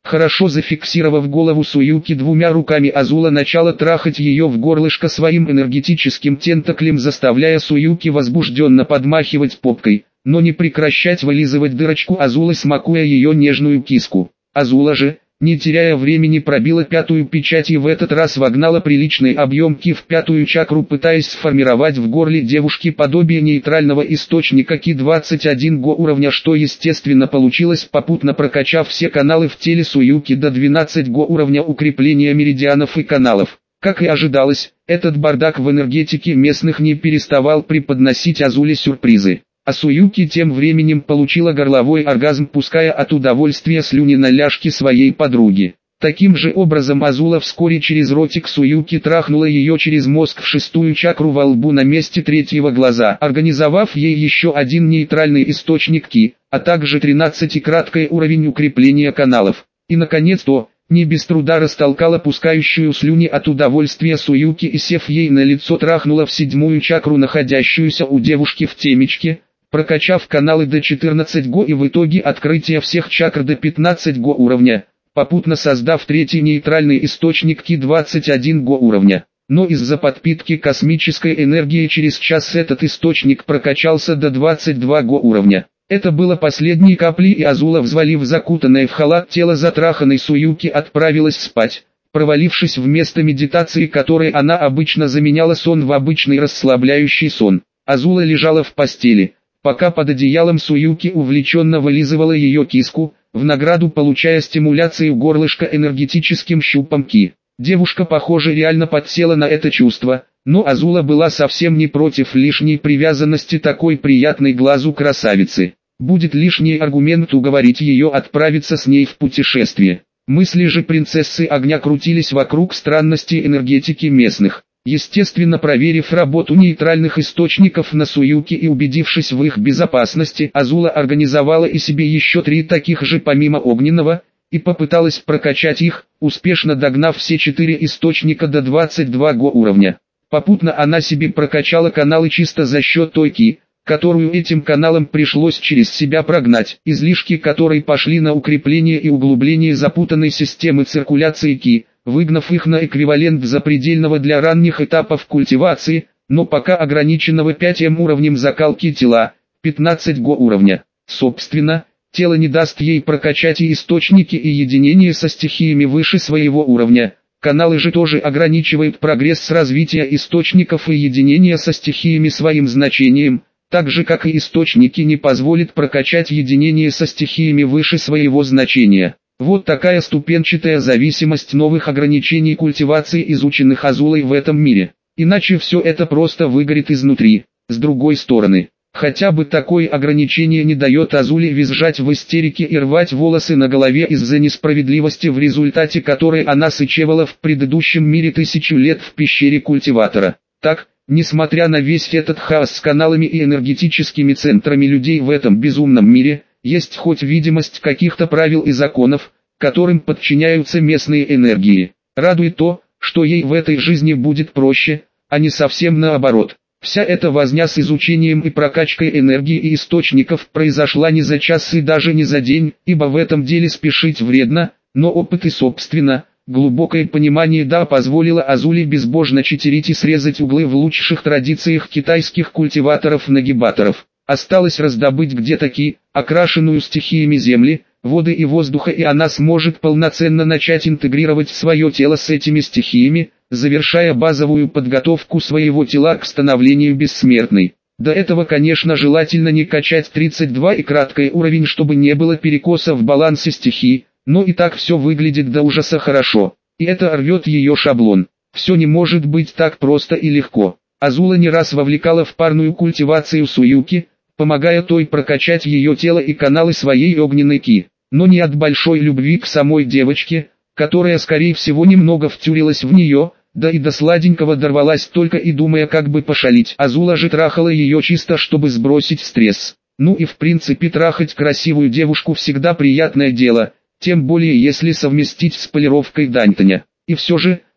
Хорошо зафиксировав голову Суюки двумя руками, Азула начала трахать ее в горлышко своим энергетическим тентаклем, заставляя Суюки возбужденно подмахивать попкой, но не прекращать вылизывать дырочку Азулы, смакуя ее нежную киску. Азула же, не теряя времени, пробила пятую печать и в этот раз вогнала приличный объем ки в пятую чакру, пытаясь сформировать в горле девушки подобие нейтрального источника ки двадцать один го уровня, что естественно получилось, попутно прокачав все каналы в теле Суюки до двенадцать го уровня укрепления меридианов и каналов. Как и ожидалось, этот бардак в энергетике местных не переставал преподносить Азуле сюрпризы. А Суюки тем временем получила горловой оргазм, пуская от удовольствия слюни на ляжки своей подруги. Таким же образом Азула вскоре через ротик Суюки трахнула ее через мозг в шестую чакру во лбу на месте третьего глаза, организовав ей еще один нейтральный источник ки, а также тринадцатикратный уровень укрепления каналов. И наконец-то, не без труда растолкала пускающую слюни от удовольствия Суюки и, сев ей на лицо, трахнула в седьмую чакру, находящуюся у девушки в темечке, прокачав каналы до четырнадцати го и в итоге открытие всех чакр до пятнадцати го уровня, попутно создав третий нейтральный источник ки двадцать один го уровня. Но из-за подпитки космической энергии через час этот источник прокачался до двадцати двух го уровня. Это было последней каплей, и Азула, взвалив закутанное в халат тело затраханной Суюки, отправилась спать, провалившись в место медитации, которой она обычно заменяла сон в обычный расслабляющий сон. Азула лежала в постели, пока под одеялом Суюки увлеченно вылизывала ее киску, в награду получая стимуляцию горлышка энергетическим щупом ки. Девушка, похоже, реально подсела на это чувство, но Азула была совсем не против лишней привязанности такой приятной глазу красавицы. Будет лишний аргумент уговорить ее отправиться с ней в путешествие. Мысли же принцессы огня крутились вокруг странностей энергетики местных. Естественно, проверив работу нейтральных источников на Суюки и убедившись в их безопасности, Азула организовала и себе еще три таких же помимо огненного, и попыталась прокачать их, успешно догнав все четыре источника до двадцати двух го уровня. Попутно она себе прокачала каналы чисто за счет той ки, которую этим каналам пришлось через себя прогнать, излишки которой пошли на укрепление и углубление запутанной системы циркуляции ки, выгнав их на эквивалент запредельного для ранних этапов культивации, но пока ограниченного пятым уровнем закалки тела, пятнадцати го уровня. Собственно, тело не даст ей прокачать и источники и единение со стихиями выше своего уровня. Каналы же тоже ограничивают прогресс развития источников и единения со стихиями своим значением, так же как и источники не позволят прокачать единение со стихиями выше своего значения. Вот такая ступенчатая зависимость новых ограничений культивации, изученных Азулой в этом мире. Иначе все это просто выгорит изнутри. С другой стороны, хотя бы такое ограничение не дает Азуле визжать в истерике и рвать волосы на голове из-за несправедливости, в результате которой она сычевала в предыдущем мире тысячу лет в пещере культиватора. Так, несмотря на весь этот хаос с каналами и энергетическими центрами людей в этом безумном мире, есть хоть видимость каких-то правил и законов, которым подчиняются местные энергии. Радует то, что ей в этой жизни будет проще, а не совсем наоборот. Вся эта возня с изучением и прокачкой энергии и источников произошла не за час и даже не за день, ибо в этом деле спешить вредно, но опыт и собственно, глубокое понимание да позволило Азуле безбожно читерить и срезать углы в лучших традициях китайских культиваторов-нагибаторов. Осталось раздобыть где-то ки, окрашенную стихиями земли, воды и воздуха, и она сможет полноценно начать интегрировать свое тело с этими стихиями, завершая базовую подготовку своего тела к становлению бессмертной. До этого, конечно, желательно не качать тридцать два и краткий уровень, чтобы не было перекоса в балансе стихий, но и так все выглядит до ужаса хорошо, и это рвет ее шаблон. Все не может быть так просто и легко. Азула не раз вовлекала в парную культивацию Суюки, помогая той прокачать ее тело и каналы своей огненной ки, но не от большой любви к самой девочке, которая скорее всего немного втюрилась в нее, да и до сладенького дорвалась только и думая как бы пошалить. Азула же трахала ее чисто чтобы сбросить стресс. Ну и в принципе трахать красивую девушку всегда приятное дело, тем более если совместить с полировкой Д'Антоня. И все же,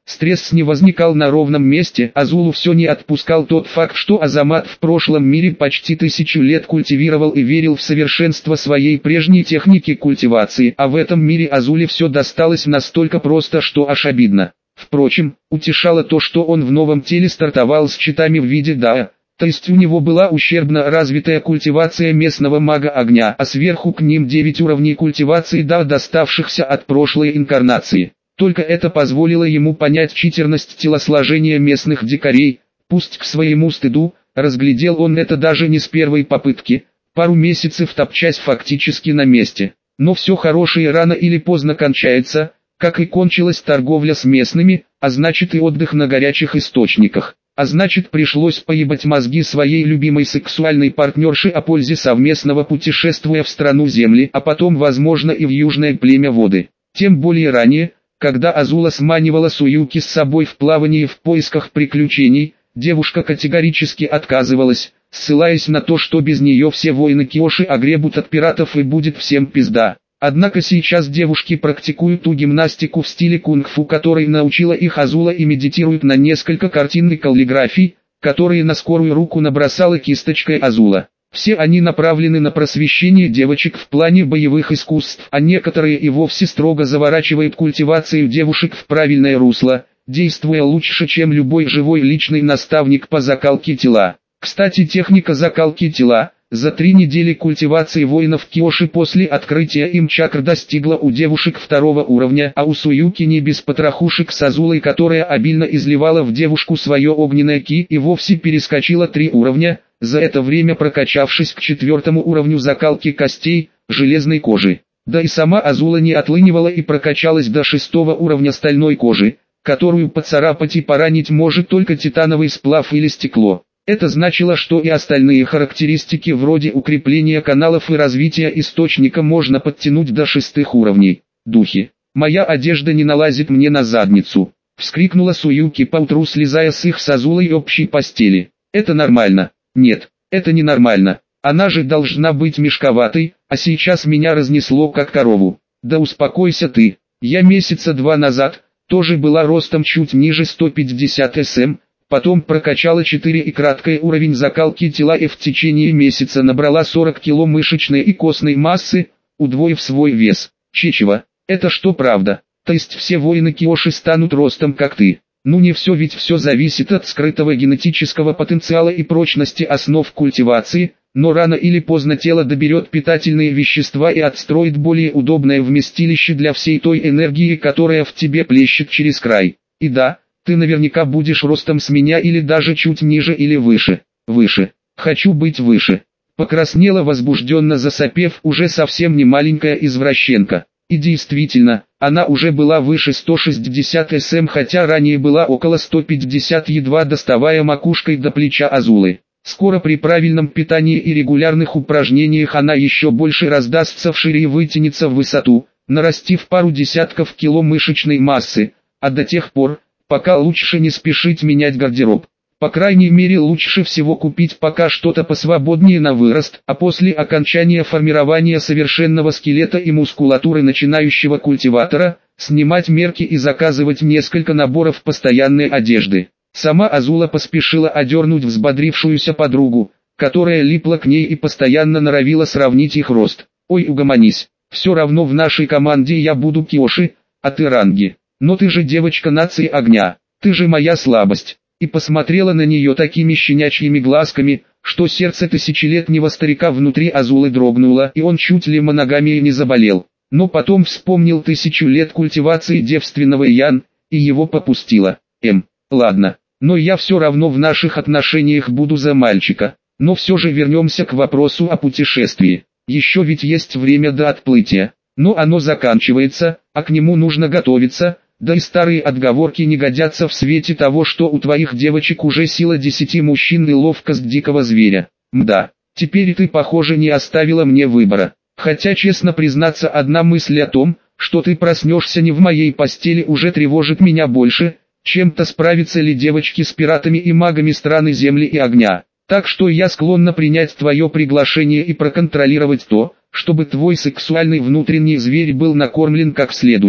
Стресс не возникал на ровном месте, Азулу все не отпускал тот факт, что Азамат в прошлом мире почти тысячу лет культивировал и верил в совершенство своей прежней техники культивации, а в этом мире Азуле все досталось настолько просто, что аж обидно. Впрочем, утешало то, что он в новом теле стартовал с читами в виде Даа, то есть у него была ущербно развитая культивация местного мага огня, а сверху к ним девять уровней культивации Даа, доставшихся от прошлой инкарнации. Только это позволило ему понять читерность телосложения местных дикарей, пусть к своему стыду, разглядел он это даже не с первой попытки, пару месяцев топчась фактически на месте. Но все хорошее рано или поздно кончается, как и кончилась торговля с местными, а значит и отдых на горячих источниках. А значит, пришлось поебать мозги своей любимой сексуальной партнерши о пользе совместного путешествия в страну Земли, а потом возможно и в южное племя воды. Тем более ранее, когда Азула сманивала Суюки с собой в плавании в поисках приключений, девушка категорически отказывалась, ссылаясь на то, что без нее все воины Киоши огребут от пиратов и будет всем пизда. Однако сейчас девушки практикуют ту гимнастику в стиле кунг-фу, которой научила их Азула, и медитируют на несколько картинной каллиграфий, которые на скорую руку набросала кисточкой Азула. Все они направлены на просвещение девочек в плане боевых искусств, а некоторые и вовсе строго заворачивают культивацию девушек в правильное русло, действуя лучше, чем любой живой личный наставник по закалке тела. Кстати, техника закалки тела – за три недели культивации воинов Киоши после открытия им чакр достигла у девушек второго уровня, а у Суюки не без потрохушек с Азулой, которая обильно изливала в девушку свое огненное ки, и вовсе перескочила три уровня, за это время прокачавшись к четвертому уровню закалки костей, железной кожи. Да и сама Азула не отлынивала и прокачалась до шестого уровня стальной кожи, которую поцарапать и поранить может только титановый сплав или стекло. Это значило, что и остальные характеристики вроде укрепления каналов и развития источника можно подтянуть до шестых уровней. Духи. «Моя одежда не налазит мне на задницу», — вскрикнула Суюки поутру, слезая с их с Азулой общей постели. «Это нормально». «Нет, это не нормально. Она же должна быть мешковатой, а сейчас меня разнесло как корову». «Да успокойся ты. Я месяца два назад тоже была ростом чуть ниже сто пятьдесят сантиметров. Потом прокачала четыре и краткий уровень закалки тела и в течение месяца набрала сорок кило мышечной и костной массы, удвоив свой вес. Чечева, это что, правда? То есть все воины Киоши станут ростом как ты? Ну не все, ведь все зависит от скрытого генетического потенциала и прочности основ культивации, но рано или поздно тело доберет питательные вещества и отстроит более удобное вместилище для всей той энергии, которая в тебе плещет через край. И да, ты наверняка будешь ростом с меня или даже чуть ниже или выше. Выше. Хочу быть выше. Покраснела, возбужденно засопев, уже совсем не маленькая извращенка. И действительно, она уже была выше сто шестьдесят сантиметров, хотя ранее была около ста пятидесяти, едва доставая макушкой до плеча Азулы. Скоро при правильном питании и регулярных упражнениях она еще больше раздастся вшире и вытянется в высоту, нарастив пару десятков кило мышечной массы, а до тех пор, пока лучше не спешить менять гардероб. По крайней мере, лучше всего купить пока что-то посвободнее на вырост, а после окончания формирования совершенного скелета и мускулатуры начинающего культиватора, снимать мерки и заказывать несколько наборов постоянной одежды. Сама Азула поспешила одернуть взбодрившуюся подругу, которая липла к ней и постоянно норовила сравнить их рост. «Ой, угомонись, все равно в нашей команде я буду Киоши, а ты Ранги. Но ты же девочка нации огня, ты же моя слабость». И посмотрела на нее такими щенячьими глазками, что сердце тысячелетнего старика внутри Азулы дрогнуло, и он чуть ли моногамией не заболел. Но потом вспомнил тысячу лет культивации девственного Ян, и его попустило. Эм, ладно, но я все равно в наших отношениях буду за мальчика. Но все же вернемся к вопросу о путешествии. Еще ведь есть время до отплытия. Но оно заканчивается, а к нему нужно готовиться. Да и старые отговорки не годятся в свете того, что у твоих девочек уже сила десяти мужчин и ловкость дикого зверя. Мда, теперь ты, похоже, не оставила мне выбора. Хотя, честно признаться, одна мысль о том, что ты проснешься не в моей постели, уже тревожит меня больше, чем-то справятся ли девочки с пиратами и магами страны земли и огня. Так что я склонна принять твое приглашение и проконтролировать то, чтобы твой сексуальный внутренний зверь был накормлен как следует.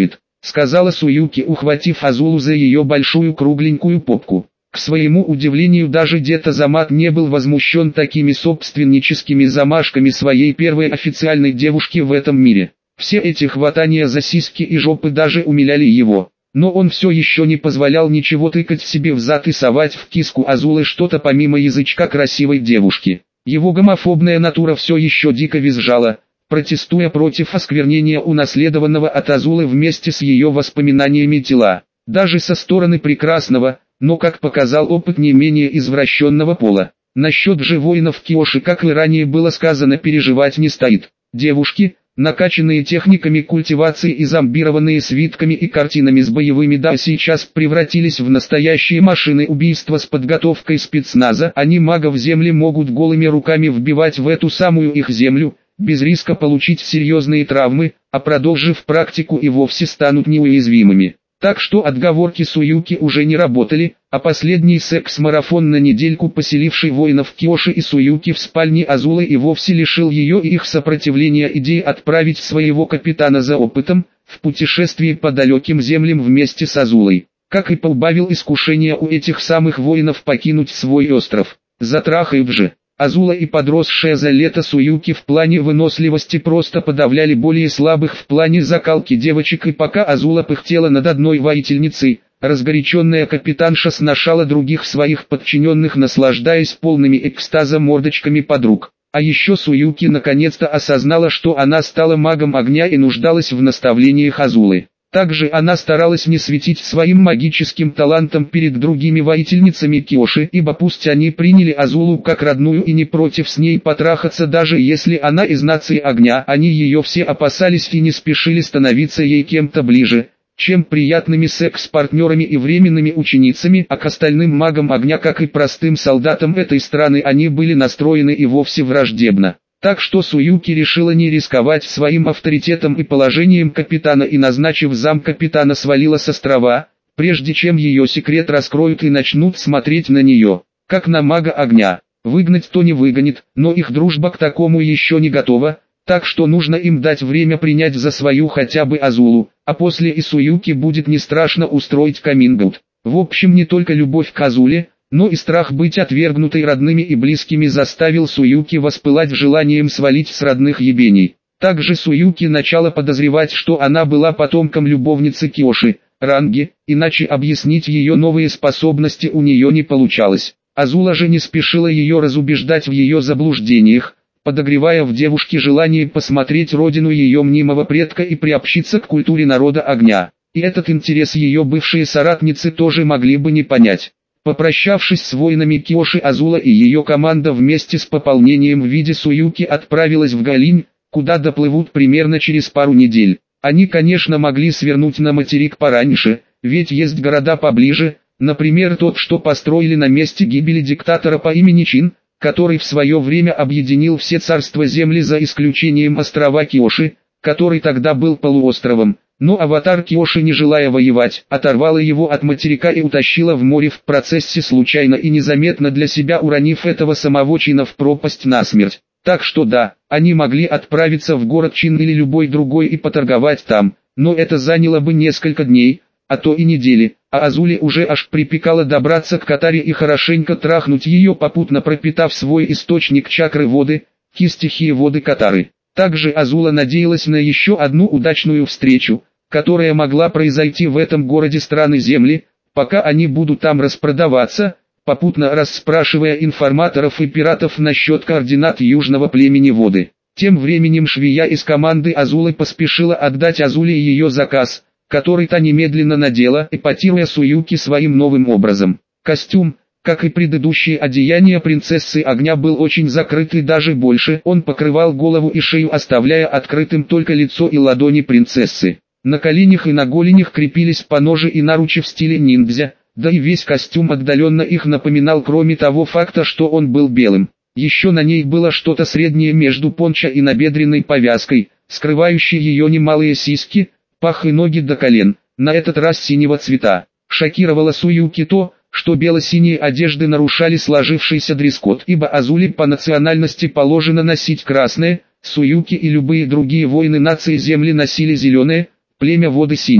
сказала Суюки, ухватив Азулу за ее большую кругленькую попку. К своему удивлению, даже дед Азамат не был возмущен такими собственническими замашками своей первой официальной девушки в этом мире. Все эти хватания за сиськи и жопы даже умиляли его. Но он все еще не позволял ничего тыкать себе в зад и совать в киску Азулы что-то помимо язычка красивой девушки. Его гомофобная натура все еще дико визжала, протестуя против осквернения унаследованного от Азулы вместе с ее воспоминаниями тела. Даже со стороны прекрасного, но, как показал опыт, не менее извращенного пола. Насчет же воинов Киоши, как и ранее было сказано, переживать не стоит. Девушки, накачанные техниками культивации и зомбированные свитками и картинами с боевыми, да, сейчас превратились в настоящие машины убийства с подготовкой спецназа. Они магов земли могут голыми руками вбивать в эту самую их землю, без риска получить серьезные травмы, а продолжив практику и вовсе станут неуязвимыми. Так что отговорки Суюки уже не работали, а последний секс-марафон на недельку, поселивший воинов Киоши и Суюки в спальне Азулы, и вовсе лишил ее и их сопротивления идеи отправить своего капитана за опытом, в путешествие по далеким землям вместе с Азулой. Как и поубавил искушение у этих самых воинов покинуть свой остров. Затрахают же. Азула и подросшая за лето Суюки в плане выносливости просто подавляли более слабых в плане закалки девочек, и пока Азула пыхтела над одной воительницей, разгоряченная капитанша сношала других своих подчиненных, наслаждаясь полными экстаза мордочками подруг. А еще Суюки наконец-то осознала, что она стала магом огня и нуждалась в наставлениях Азулы. Также она старалась не светить своим магическим талантом перед другими воительницами Киоши, ибо пусть они приняли Азулу как родную и не против с ней потрахаться, даже если она из нации огня, они ее все опасались и не спешили становиться ей кем-то ближе, чем приятными секс-партнерами и временными ученицами, а к остальным магам огня, как и простым солдатам этой страны, они были настроены и вовсе враждебно. Так что Суюки решила не рисковать своим авторитетом и положением капитана, и, назначив зам-капитана, свалила с острова, прежде чем ее секрет раскроют и начнут смотреть на нее, как на мага огня. Выгнать то не выгонит, но их дружба к такому еще не готова, так что нужно им дать время принять за свою хотя бы Азулу, а после и Суюки будет не страшно устроить каминг-аут. В общем, не только любовь к Азуле, но и страх быть отвергнутой родными и близкими заставил Суюки воспылать желанием свалить с родных ебений. Также Суюки начала подозревать, что она была потомком любовницы Киоши, Ранги, иначе объяснить ее новые способности у нее не получалось. Азула же не спешила ее разубеждать в ее заблуждениях, подогревая в девушке желание посмотреть родину ее мнимого предка и приобщиться к культуре народа огня. И этот интерес ее бывшие соратницы тоже могли бы не понять. Попрощавшись с воинами Киоши, Азула и ее команда вместе с пополнением в виде Суюки отправилась в Галинь, куда доплывут примерно через пару недель. Они, конечно, могли свернуть на материк пораньше, ведь есть города поближе, например тот, что построили на месте гибели диктатора по имени Чин, который в свое время объединил все царства земли за исключением острова Киоши, который тогда был полуостровом. Но аватар Киоши, не желая воевать, оторвала его от материка и утащила в море в процессе, случайно и незаметно для себя уронив этого самого Чина в пропасть насмерть. Так что да, они могли отправиться в город Чин или любой другой и поторговать там, но это заняло бы несколько дней, а то и недели, а Азуле уже аж припекало добраться к Катаре и хорошенько трахнуть ее, попутно пропитав свой источник чакры воды, ки стихии воды Катары. Также Азула надеялась на еще одну удачную встречу, которая могла произойти в этом городе страны Земли, пока они будут там распродаваться, попутно расспрашивая информаторов и пиратов насчет координат южного племени воды. Тем временем швея из команды Азулы поспешила отдать Азуле ее заказ, который та немедленно надела, эпатируя Суюки своим новым образом. Костюм, как и предыдущие одеяния принцессы огня, был очень закрыт, и даже больше, он покрывал голову и шею, оставляя открытым только лицо и ладони принцессы. На коленях и на голенях крепились поножи и наручи в стиле ниндзя, да и весь костюм отдаленно их напоминал, кроме того факта, что он был белым. Еще на ней было что-то среднее между пончо и набедренной повязкой, скрывающей ее немалые сиськи, пах и ноги до колен, на этот раз синего цвета. Шокировало Суюки то, что бело-синие одежды нарушали сложившийся дресс-код, ибо Азуле по национальности положено носить красное, Суюки и любые другие воины нации Земли носили зеленое, племя воды синее.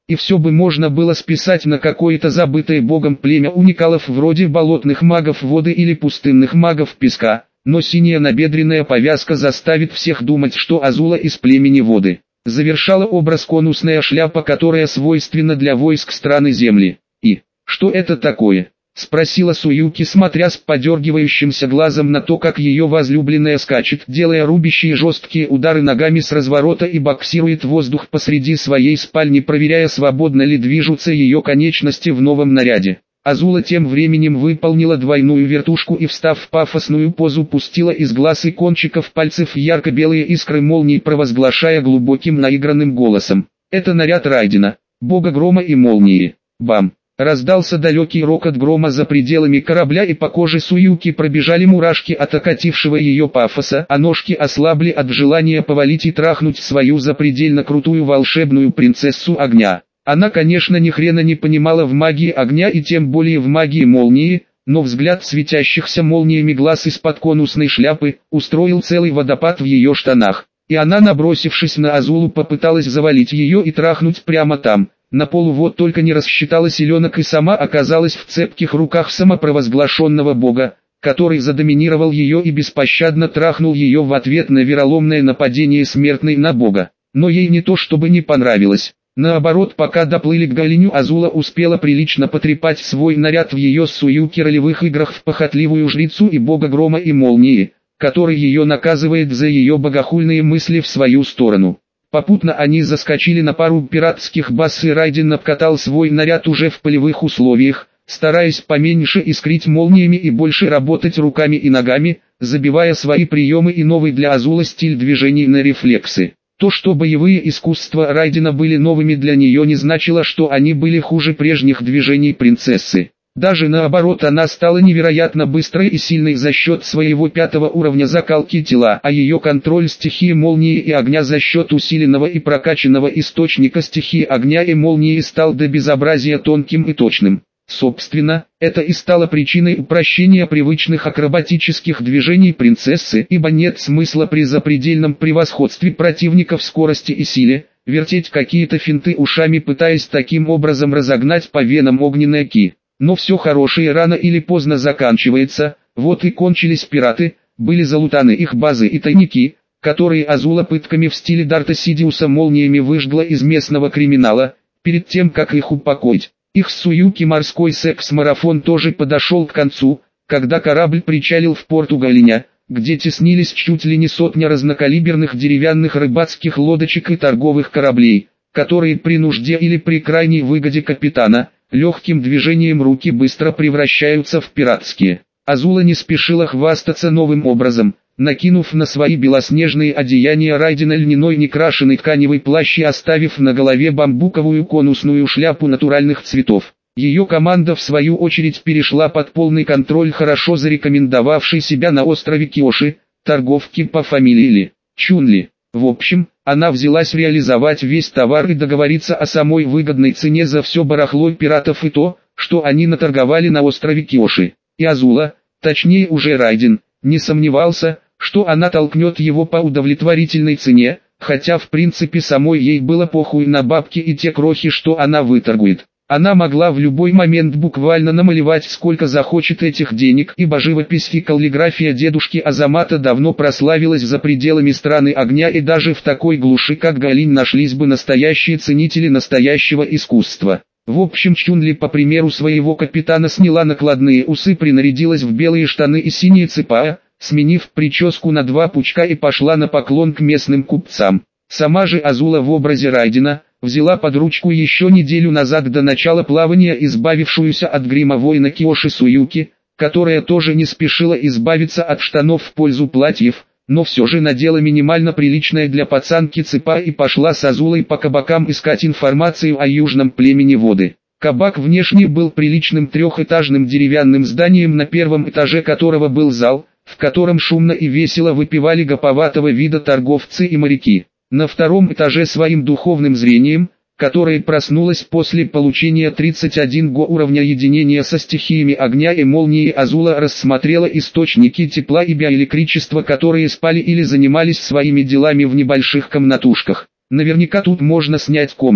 и все бы можно было списать на какое-то забытое богом племя уникалов вроде болотных магов воды или пустынных магов песка, но синяя набедренная повязка заставит всех думать, что Азула из племени воды. Завершала образ конусная шляпа, которая свойственна для войск страны Земли. «И что это такое?» — спросила Суюки, смотря с подергивающимся глазом на то, как ее возлюбленная скачет, делая рубящие жесткие удары ногами с разворота и боксирует воздух посреди своей спальни, проверяя, свободно ли движутся ее конечности в новом наряде. Азула тем временем выполнила двойную вертушку и, встав в пафосную позу, пустила из глаз и кончиков пальцев ярко-белые искры молний, провозглашая глубоким наигранным голосом: «Это наряд Райдена, бога грома и молнии». Бам! Раздался далекий рокот грома за пределами корабля, и по коже Суюки пробежали мурашки от окатившего ее пафоса, а ножки ослабли от желания повалить и трахнуть свою запредельно крутую волшебную принцессу огня. Она, конечно, ни хрена не понимала в магии огня и тем более в магии молнии, но взгляд светящихся молниями глаз из-под конусной шляпы устроил целый водопад в ее штанах. И она, набросившись на Азулу, попыталась завалить ее и трахнуть прямо там, на полу, вот только не рассчитала силенок и сама оказалась в цепких руках самопровозглашенного бога, который задоминировал ее и беспощадно трахнул ее в ответ на вероломное нападение смертной на бога. Но ей не то чтобы не понравилось. Наоборот, пока доплыли к Галиню, Азула успела прилично потрепать свой наряд в ее с Суюки ролевых играх в похотливую жрицу и бога грома и молнии, который ее наказывает за ее богохульные мысли в свою сторону. Попутно они заскочили на пару пиратских баз, и Райден обкатал свой наряд уже в полевых условиях, стараясь поменьше искрить молниями и больше работать руками и ногами, забивая свои приемы и новый для Азулы стиль движений на рефлексы. То, что боевые искусства Райдена были новыми для нее, не значило, что они были хуже прежних движений принцессы. Даже наоборот, она стала невероятно быстрой и сильной за счет своего пятого уровня закалки тела, а ее контроль стихии молнии и огня за счет усиленного и прокачанного источника стихии огня и молнии стал до безобразия тонким и точным. Собственно, это и стало причиной упрощения привычных акробатических движений принцессы, ибо нет смысла при запредельном превосходстве противника в скорости и силе вертеть какие-то финты ушами, пытаясь таким образом разогнать по венам огненные ки. Но все хорошее рано или поздно заканчивается, вот и кончились пираты, были залутаны их базы и тайники, которые Азула пытками в стиле Дарта Сидиуса молниями выжгла из местного криминала, перед тем как их упокоить. Их с Суюки морской секс-марафон тоже подошел к концу, когда корабль причалил в порту Галиня, где теснились чуть ли не сотня разнокалиберных деревянных рыбацких лодочек и торговых кораблей, которые при нужде или при крайней выгоде капитана, легким движением руки быстро превращаются в пиратские. Азула не спешила хвастаться новым образом, накинув на свои белоснежные одеяния Райдена льняной некрашенный тканевый плащ и оставив на голове бамбуковую конусную шляпу натуральных цветов. Ее команда в свою очередь перешла под полный контроль хорошо зарекомендовавшей себя на острове Киоши, торговки по фамилии Ли, Чунли. В общем, она взялась реализовать весь товар и договориться о самой выгодной цене за все барахло пиратов и то, что они наторговали на острове Киоши. И Азула, точнее уже Райден, не сомневался, что она толкнет его по удовлетворительной цене, хотя в принципе самой ей было похуй на бабки и те крохи, что она выторгует. Она могла в любой момент буквально намалевать сколько захочет этих денег, ибо живопись и каллиграфия дедушки Азамата давно прославилась за пределами страны огня, и даже в такой глуши как Галинь нашлись бы настоящие ценители настоящего искусства. В общем, Чунли по примеру своего капитана сняла накладные усы, принарядилась в белые штаны и синие цепа, сменив прическу на два пучка, и пошла на поклон к местным купцам. Сама же Азула в образе Райдена взяла под ручку еще неделю назад до начала плавания избавившуюся от грима воина Киоши Суюки, которая тоже не спешила избавиться от штанов в пользу платьев, но все же надела минимально приличное для пацанки цепа и пошла с Азулой по кабакам искать информацию о южном племени воды. Кабак внешне был приличным трехэтажным деревянным зданием, на первом этаже которого был зал, в котором шумно и весело выпивали гоповатого вида торговцы и моряки. На втором этаже своим духовным зрением, которое проснулось после получения тридцать один го уровня единения со стихиями огня и молнии, Азула рассмотрела источники тепла и биоэлектричества, которые спали или занимались своими делами в небольших комнатушках. Наверняка тут можно снять комнату,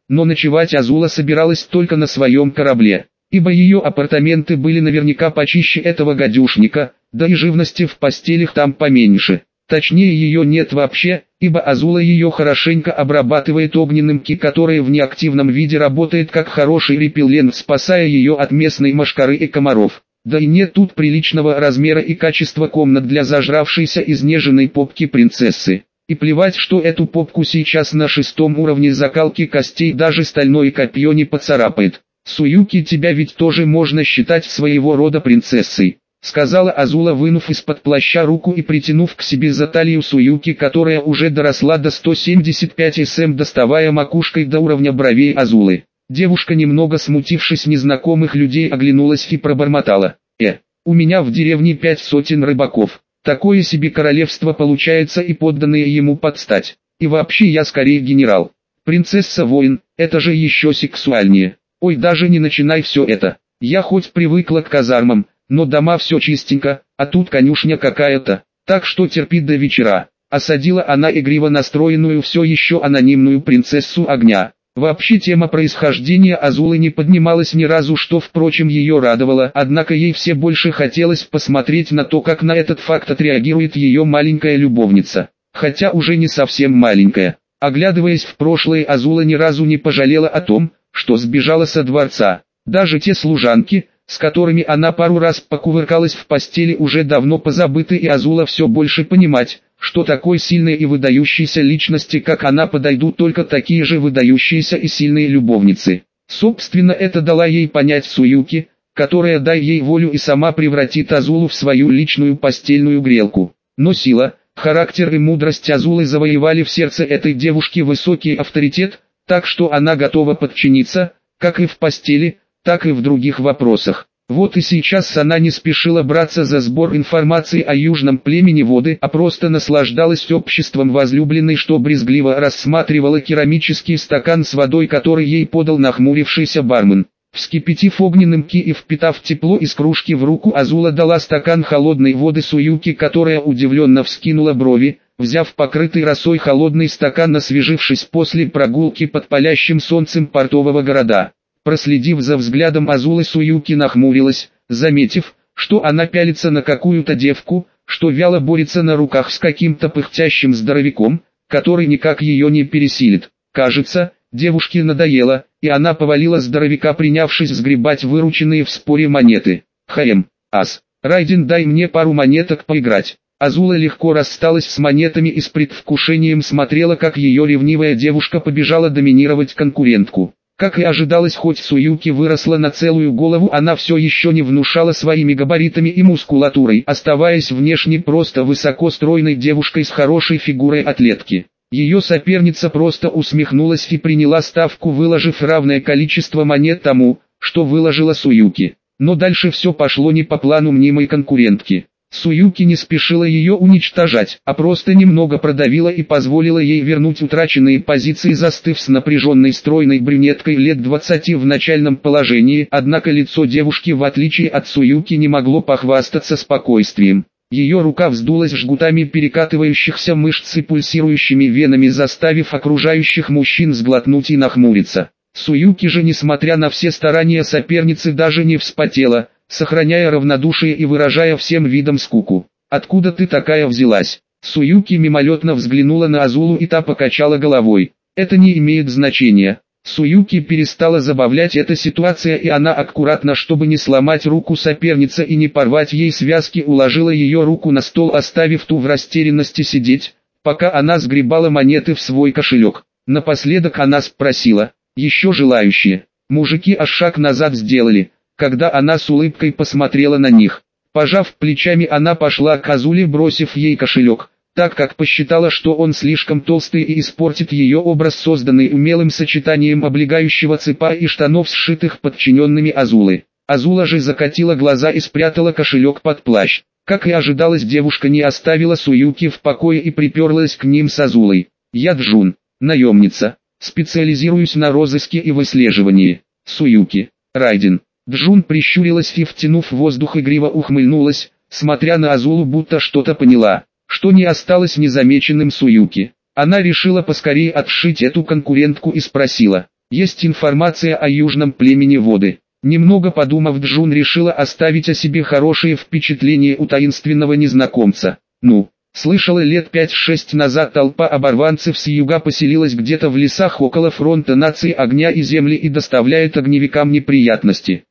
но ночевать Азула собиралась только на своем корабле, ибо ее апартаменты были наверняка почище этого гадюшника, да и живности в постелях там поменьше. Точнее, ее нет вообще, ибо Азула ее хорошенько обрабатывает огненным ки, которое в неактивном виде работает как хороший репеллент, спасая ее от местной мошкары и комаров. Да и нет тут приличного размера и качества комнат для зажравшейся изнеженной попки принцессы. И плевать, что эту попку сейчас на шестом уровне закалки костей даже стальное копье не поцарапает. «Суюки, тебя ведь тоже можно считать своего рода принцессой», — сказала Азула, вынув из-под плаща руку и притянув к себе за талию Суюки, которая уже доросла до сто семьдесят пять сантиметров, доставая макушкой до уровня бровей Азулы. Девушка, немного смутившись незнакомых людей, оглянулась и пробормотала: «Э, у меня в деревне пять сотен рыбаков. Такое себе королевство получается, и подданные ему подстать. И вообще я скорее генерал. Принцесса-воин, это же еще сексуальнее. Ой, даже не начинай все это. Я хоть привыкла к казармам, но дома все чистенько, а тут конюшня какая-то. Так что терпи до вечера». Осадила она игриво настроенную все еще анонимную принцессу огня. Вообще тема происхождения Азулы не поднималась ни разу, что впрочем ее радовало, однако ей все больше хотелось посмотреть на то, как на этот факт отреагирует ее маленькая любовница. Хотя уже не совсем маленькая. Оглядываясь в прошлое, Азула ни разу не пожалела о том, что сбежала со дворца. Даже те служанки, с которыми она пару раз покувыркалась в постели, уже давно позабыты, и Азула все больше понимать, что такой сильной и выдающейся личности, как она, подойдут только такие же выдающиеся и сильные любовницы. Собственно, это дала ей понять Суюки, которая, дай ей волю, и сама превратит Азулу в свою личную постельную грелку. Но сила, характер и мудрость Азулы завоевали в сердце этой девушки высокий авторитет, так что она готова подчиниться, как и в постели, так и в других вопросах. Вот и сейчас она не спешила браться за сбор информации о южном племени воды, а просто наслаждалась обществом возлюбленной, что брезгливо рассматривала керамический стакан с водой, который ей подал нахмурившийся бармен. Вскипятив огненным ки и впитав тепло из кружки в руку, Азула дала стакан холодной воды Суюки, которая удивленно вскинула брови, взяв покрытый росой холодный стакан, освежившись после прогулки под палящим солнцем портового города. Проследив за взглядом Азулы, Суюки нахмурилась, заметив, что она пялится на какую-то девку, что вяло борется на руках с каким-то пыхтящим здоровяком, который никак ее не пересилит. Кажется, девушке надоело, и она повалила здоровяка, принявшись сгребать вырученные в споре монеты. «Хэм, ас, Райден, дай мне пару монеток поиграть». Азула легко рассталась с монетами и с предвкушением смотрела, как ее ревнивая девушка побежала доминировать конкурентку. Как и ожидалось, хоть Суюки выросла на целую голову, она все еще не внушала своими габаритами и мускулатурой, оставаясь внешне просто высокостройной девушкой с хорошей фигурой атлетки. Ее соперница просто усмехнулась и приняла ставку, выложив равное количество монет тому, что выложила Суюки. Но дальше все пошло не по плану мнимой конкурентки. Суюки не спешила ее уничтожать, а просто немного продавила и позволила ей вернуть утраченные позиции, застыв с напряженной стройной брюнеткой лет двадцати в начальном положении. Однако лицо девушки, в отличие от Суюки, не могло похвастаться спокойствием. Ее рука вздулась жгутами перекатывающихся мышц и пульсирующими венами, заставив окружающих мужчин сглотнуть и нахмуриться. Суюки же, несмотря на все старания соперницы, даже не вспотела, сохраняя равнодушие и выражая всем видом скуку. «Откуда ты такая взялась?» Суюки мимолетно взглянула на Азулу, и та покачала головой. «Это не имеет значения». Суюки перестала забавлять эта ситуация, и она аккуратно, чтобы не сломать руку соперницы и не порвать ей связки, уложила ее руку на стол, оставив ту в растерянности сидеть, пока она сгребала монеты в свой кошелек. Напоследок она спросила: «Еще желающие?» Мужики аж шаг назад сделали, когда она с улыбкой посмотрела на них. Пожав плечами, она пошла к Азуле, бросив ей кошелек, так как посчитала, что он слишком толстый и испортит ее образ, созданный умелым сочетанием облегающего цепа и штанов, сшитых подчиненными Азулы. Азула же закатила глаза и спрятала кошелек под плащ. Как и ожидалось, девушка не оставила Суюки в покое и приперлась к ним с Азулой. «Я Джун, наемница, специализируюсь на розыске и выслеживании». Суюки. Райден. Джун прищурилась и, втянув воздух, игриво ухмыльнулась, смотря на Азулу, будто что-то поняла, что не осталось незамеченным Суюки. Она решила поскорее отшить эту конкурентку и спросила: Есть информация о южном племени Воды. Немного подумав, Джун решила оставить о себе хорошее впечатление у таинственного незнакомца. Ну, слышала, лет пять-шесть назад толпа оборванцев с юга поселилась где-то в лесах около фронта нации огня и земли и доставляет огневикам неприятности.